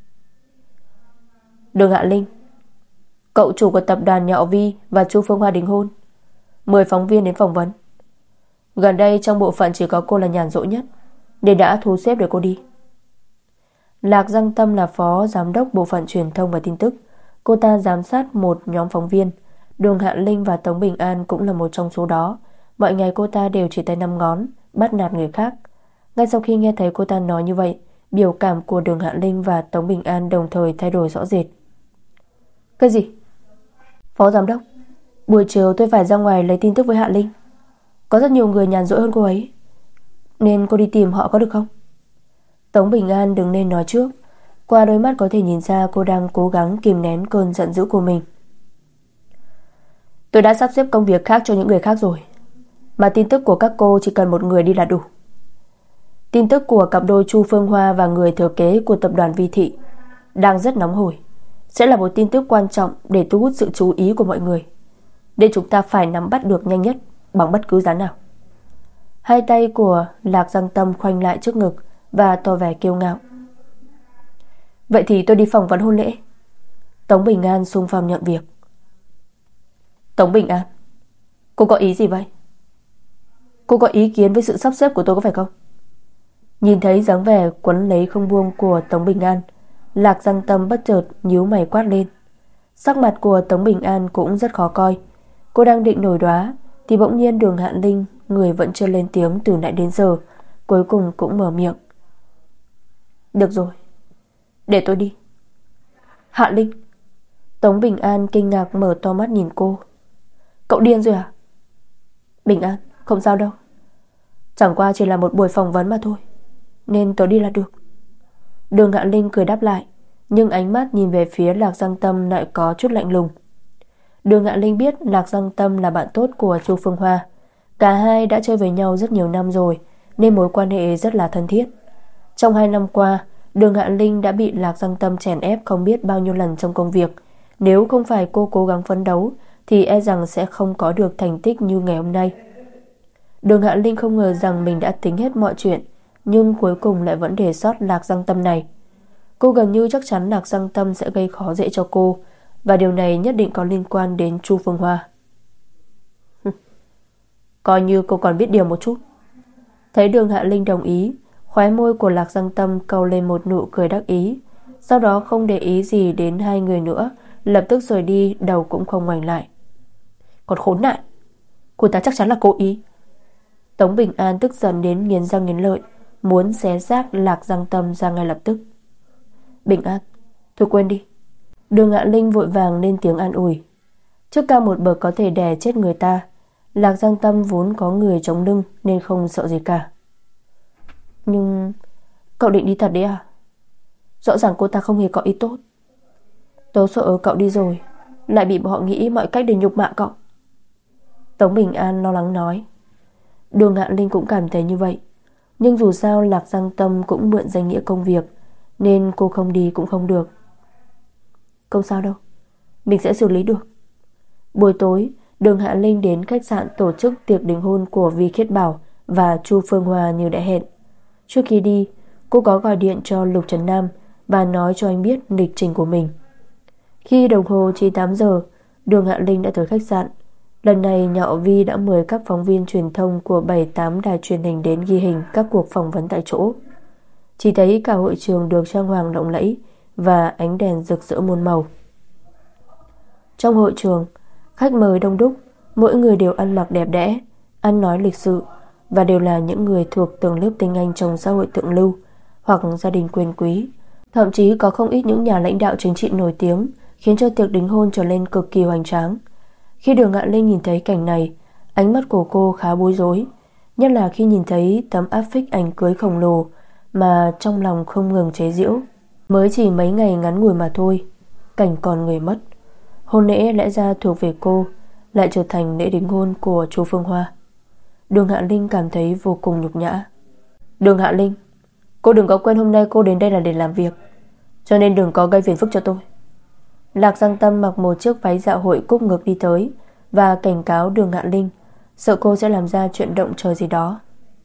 Đường Hạ Linh, cậu chủ của tập đoàn nhà họ Vi và Chu Phương Hoa đính hôn, mời phóng viên đến phỏng vấn. Gần đây trong bộ phận chỉ có cô là nhàn rỗi nhất, nên đã thu xếp để cô đi. Lạc Giang Tâm là phó giám đốc bộ phận truyền thông và tin tức. Cô ta giám sát một nhóm phóng viên. Đường Hạ Linh và Tống Bình An cũng là một trong số đó. Mọi ngày cô ta đều chỉ tay năm ngón, bắt nạt người khác. Ngay sau khi nghe thấy cô ta nói như vậy, biểu cảm của Đường Hạ Linh và Tống Bình An đồng thời thay đổi rõ rệt. Cái gì? Phó giám đốc, buổi chiều tôi phải ra ngoài lấy tin tức với Hạ Linh. Có rất nhiều người nhàn rỗi hơn cô ấy, nên cô đi tìm họ có được không? Tống Bình An đừng nên nói trước. Qua đôi mắt có thể nhìn ra cô đang cố gắng kìm nén cơn giận dữ của mình. Tôi đã sắp xếp công việc khác cho những người khác rồi, mà tin tức của các cô chỉ cần một người đi là đủ. Tin tức của cặp đôi Chu Phương Hoa và người thừa kế của tập đoàn Vi Thị đang rất nóng hổi, sẽ là một tin tức quan trọng để thu hút sự chú ý của mọi người, nên chúng ta phải nắm bắt được nhanh nhất bằng bất cứ giá nào. Hai tay của Lạc Giang Tâm khoanh lại trước ngực và tỏ vẻ kiêu ngạo. Vậy thì tôi đi phỏng vấn hôn lễ. Tống Bình An xung phong nhận việc. Tống Bình An, cô có ý gì vậy? Cô có ý kiến với sự sắp xếp của tôi có phải không? Nhìn thấy dáng vẻ quấn lấy không buông của Tống Bình An, Lạc Giang Tâm bất chợt nhíu mày quát lên. Sắc mặt của Tống Bình An cũng rất khó coi. Cô đang định nổi đoá thì bỗng nhiên Đường Hạ Linh, người vẫn chưa lên tiếng từ nãy đến giờ, cuối cùng cũng mở miệng. Được rồi, để tôi đi. Hạ Linh. Tống Bình An kinh ngạc mở to mắt nhìn cô. Cậu điên rồi à? Bình An, không sao đâu, chẳng qua chỉ là một buổi phỏng vấn mà thôi, nên tớ đi là được. Đường Hạ Linh cười đáp lại, nhưng ánh mắt nhìn về phía Lạc Giang Tâm lại có chút lạnh lùng. Đường Hạ Linh biết Lạc Giang Tâm là bạn tốt của Chu Phương Hoa. Cả hai đã chơi với nhau rất nhiều năm rồi, nên mối quan hệ rất là thân thiết. Trong hai năm qua, Đường Hạ Linh đã bị Lạc Giang Tâm chèn ép không biết bao nhiêu lần trong công việc. Nếu không phải cô cố gắng phấn đấu thì e rằng sẽ không có được thành tích như ngày hôm nay. Đường Hạ Linh không ngờ rằng mình đã tính hết mọi chuyện, nhưng cuối cùng lại vẫn để sót Lạc Giang Tâm này. Cô gần như chắc chắn Lạc Giang Tâm sẽ gây khó dễ cho cô, và điều này nhất định có liên quan đến Chu Phương Hoa. Coi như cô còn biết điều một chút. Thấy Đường Hạ Linh đồng ý, khóe môi của Lạc Giang Tâm cau lên một nụ cười đắc ý. Sau đó không để ý gì đến hai người nữa, lập tức rời đi, đầu cũng không ngoảnh lại. Còn khốn nạn, cô ta chắc chắn là cố ý. Tống Bình An tức giận đến nghiến răng nghiến lợi, muốn xé xác Lạc Giang Tâm ra ngay lập tức. Bình An, thôi quên đi. Đường Hạ Linh vội vàng lên tiếng an ủi. Trước cao một bậc có thể đè chết người ta, Lạc Giang Tâm vốn có người chống lưng nên không sợ gì cả. Nhưng cậu định đi thật đấy à? Rõ ràng cô ta không hề có ý tốt. Tớ sợ cậu đi rồi lại bị họ nghĩ mọi cách để nhục mạ cậu. Tống Bình An lo lắng nói. Đường Hạ Linh cũng cảm thấy như vậy, nhưng dù sao Lạc Giang Tâm cũng mượn danh nghĩa công việc, nên cô không đi cũng không được. Không sao đâu, mình sẽ xử lý được. Buổi tối, Đường Hạ Linh đến khách sạn tổ chức tiệc đính hôn của Vi Khiết Bảo và Chu Phương Hoa như đã hẹn. Trước khi đi, cô có gọi điện cho Lục Trấn Nam và nói cho anh biết lịch trình của mình. Khi đồng hồ chỉ tám giờ, Đường Hạ Linh đã tới khách sạn. Lần này Nhạo Vi đã mời các phóng viên truyền thông của bảy tám đài truyền hình đến ghi hình các cuộc phỏng vấn tại chỗ. Chỉ thấy cả hội trường được trang hoàng lộng lẫy và ánh đèn rực rỡ muôn màu. Trong hội trường, khách mời đông đúc, mỗi người đều ăn mặc đẹp đẽ, ăn nói lịch sự, và đều là những người thuộc tầng lớp tinh anh trong xã hội thượng lưu hoặc gia đình quyền quý. Thậm chí có không ít những nhà lãnh đạo chính trị nổi tiếng, khiến cho tiệc đính hôn trở nên cực kỳ hoành tráng. Khi Đường Hạ Linh nhìn thấy cảnh này, ánh mắt của cô khá bối rối, nhất là khi nhìn thấy tấm áp phích ảnh cưới khổng lồ mà trong lòng không ngừng chế giễu. Mới chỉ mấy ngày ngắn ngủi mà thôi, cảnh còn người mất. Hôn lễ lẽ ra thuộc về cô lại trở thành lễ đính hôn của Chu Phương Hoa. Đường Hạ Linh cảm thấy vô cùng nhục nhã. Đường Hạ Linh, cô đừng có quên hôm nay cô đến đây là để làm việc, cho nên đừng có gây phiền phức cho tôi. Lạc Giang Tâm mặc một chiếc váy dạ hội cúc ngực đi tới và cảnh cáo Đường Hạ Linh, sợ cô sẽ làm ra chuyện động trời gì đó.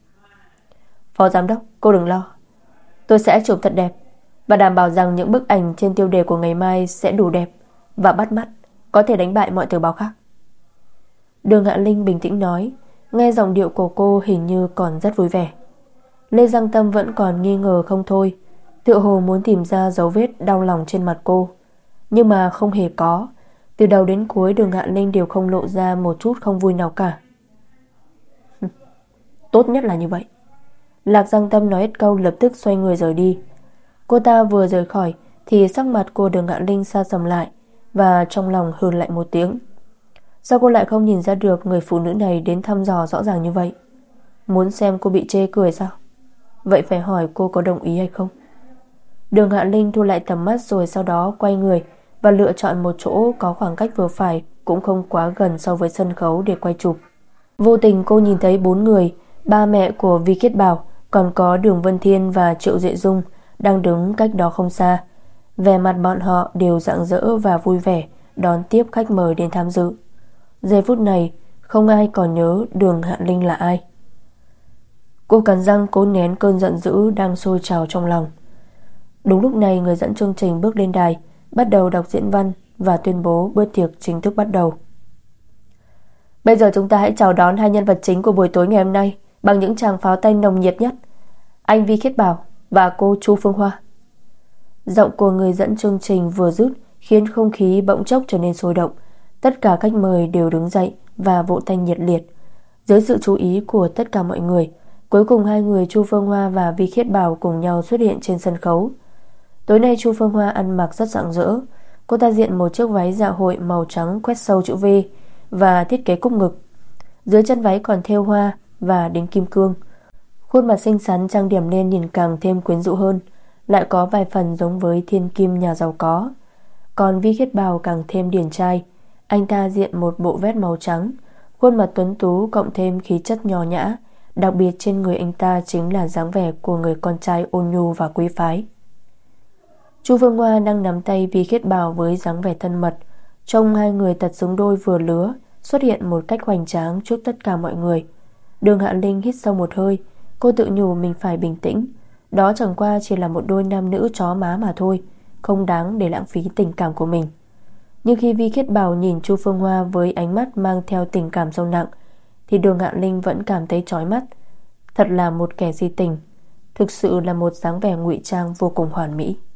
Phó giám đốc, cô đừng lo, tôi sẽ chụp thật đẹp và đảm bảo rằng những bức ảnh trên tiêu đề của ngày mai sẽ đủ đẹp và bắt mắt, có thể đánh bại mọi tờ báo khác. Đường Hạ Linh bình tĩnh nói, nghe giọng điệu của cô hình như còn rất vui vẻ. Lê Giang Tâm vẫn còn nghi ngờ không thôi, tựa hồ muốn tìm ra dấu vết đau lòng trên mặt cô, nhưng mà không hề có. Từ đầu đến cuối Đường Hạ Linh đều không lộ ra một chút không vui nào cả. Tốt nhất là như vậy. Lạc Giang Tâm nói hết câu lập tức xoay người rời đi. Cô ta vừa rời khỏi thì sắc mặt của Đường Hạ Linh sa sầm lại, và trong lòng hừ lại một tiếng. Sao cô lại không nhìn ra được người phụ nữ này đến thăm dò rõ ràng như vậy? Muốn xem cô bị chê cười sao? Vậy phải hỏi cô có đồng ý hay không? Đường Hạ Linh thu lại tầm mắt rồi sau đó quay người và lựa chọn một chỗ có khoảng cách vừa phải, cũng không quá gần so với sân khấu để quay chụp. Vô tình cô nhìn thấy bốn người, ba mẹ của Vi Khiết Bảo, còn có Đường Vân Thiên và Triệu Duệ Dung đang đứng cách đó không xa. Vẻ mặt bọn họ đều rạng rỡ và vui vẻ đón tiếp khách mời đến tham dự. Giây phút này không ai còn nhớ Đường Hạ Linh là ai. Cô cắn răng cố nén cơn giận dữ đang sôi trào trong lòng. Đúng lúc này người dẫn chương trình bước lên đài, bắt đầu đọc diễn văn và tuyên bố bữa tiệc chính thức bắt đầu. Bây giờ chúng ta hãy chào đón hai nhân vật chính của buổi tối ngày hôm nay bằng những tràng pháo tay nồng nhiệt nhất, anh Vi Khiết Bảo và cô Chu Phương Hoa. Giọng của người dẫn chương trình vừa dứt khiến không khí bỗng chốc trở nên sôi động. Tất cả khách mời đều đứng dậy và vỗ tay nhiệt liệt. Dưới sự chú ý của tất cả mọi người, cuối cùng hai người Chu Phương Hoa và Vi Khiết Bảo cùng nhau xuất hiện trên sân khấu. Tối nay Chu Phương Hoa ăn mặc rất rạng rỡ. Cô ta diện một chiếc váy dạ hội màu trắng quét sâu chữ V và thiết kế cúc ngực. Dưới chân váy còn thêu hoa và đính kim cương. Khuôn mặt xinh xắn trang điểm lên nhìn càng thêm quyến rũ hơn, lại có vài phần giống với thiên kim nhà giàu có. Còn Vi Khiết Bảo càng thêm điển trai. Anh ta diện một bộ vest màu trắng, khuôn mặt tuấn tú cộng thêm khí chất nho nhã. Đặc biệt trên người anh ta chính là dáng vẻ của người con trai ôn nhu và quý phái. Chu Phương Hoa đang nắm tay Vi Khiết Bảo với dáng vẻ thân mật, Trông hai người thật xứng đôi vừa lứa xuất hiện một cách hoành tráng trước tất cả mọi người. Đường Hạ Linh hít sâu một hơi. Cô tự nhủ mình phải bình tĩnh. Đó chẳng qua chỉ là một đôi nam nữ chó má mà thôi, không đáng để lãng phí tình cảm của mình. Nhưng khi Vi Khiết Bảo nhìn Chu Phương Hoa với ánh mắt mang theo tình cảm sâu nặng, thì Đường Hạ Linh vẫn cảm thấy chói mắt. Thật là một kẻ si tình, thực sự là một dáng vẻ ngụy trang vô cùng hoàn mỹ.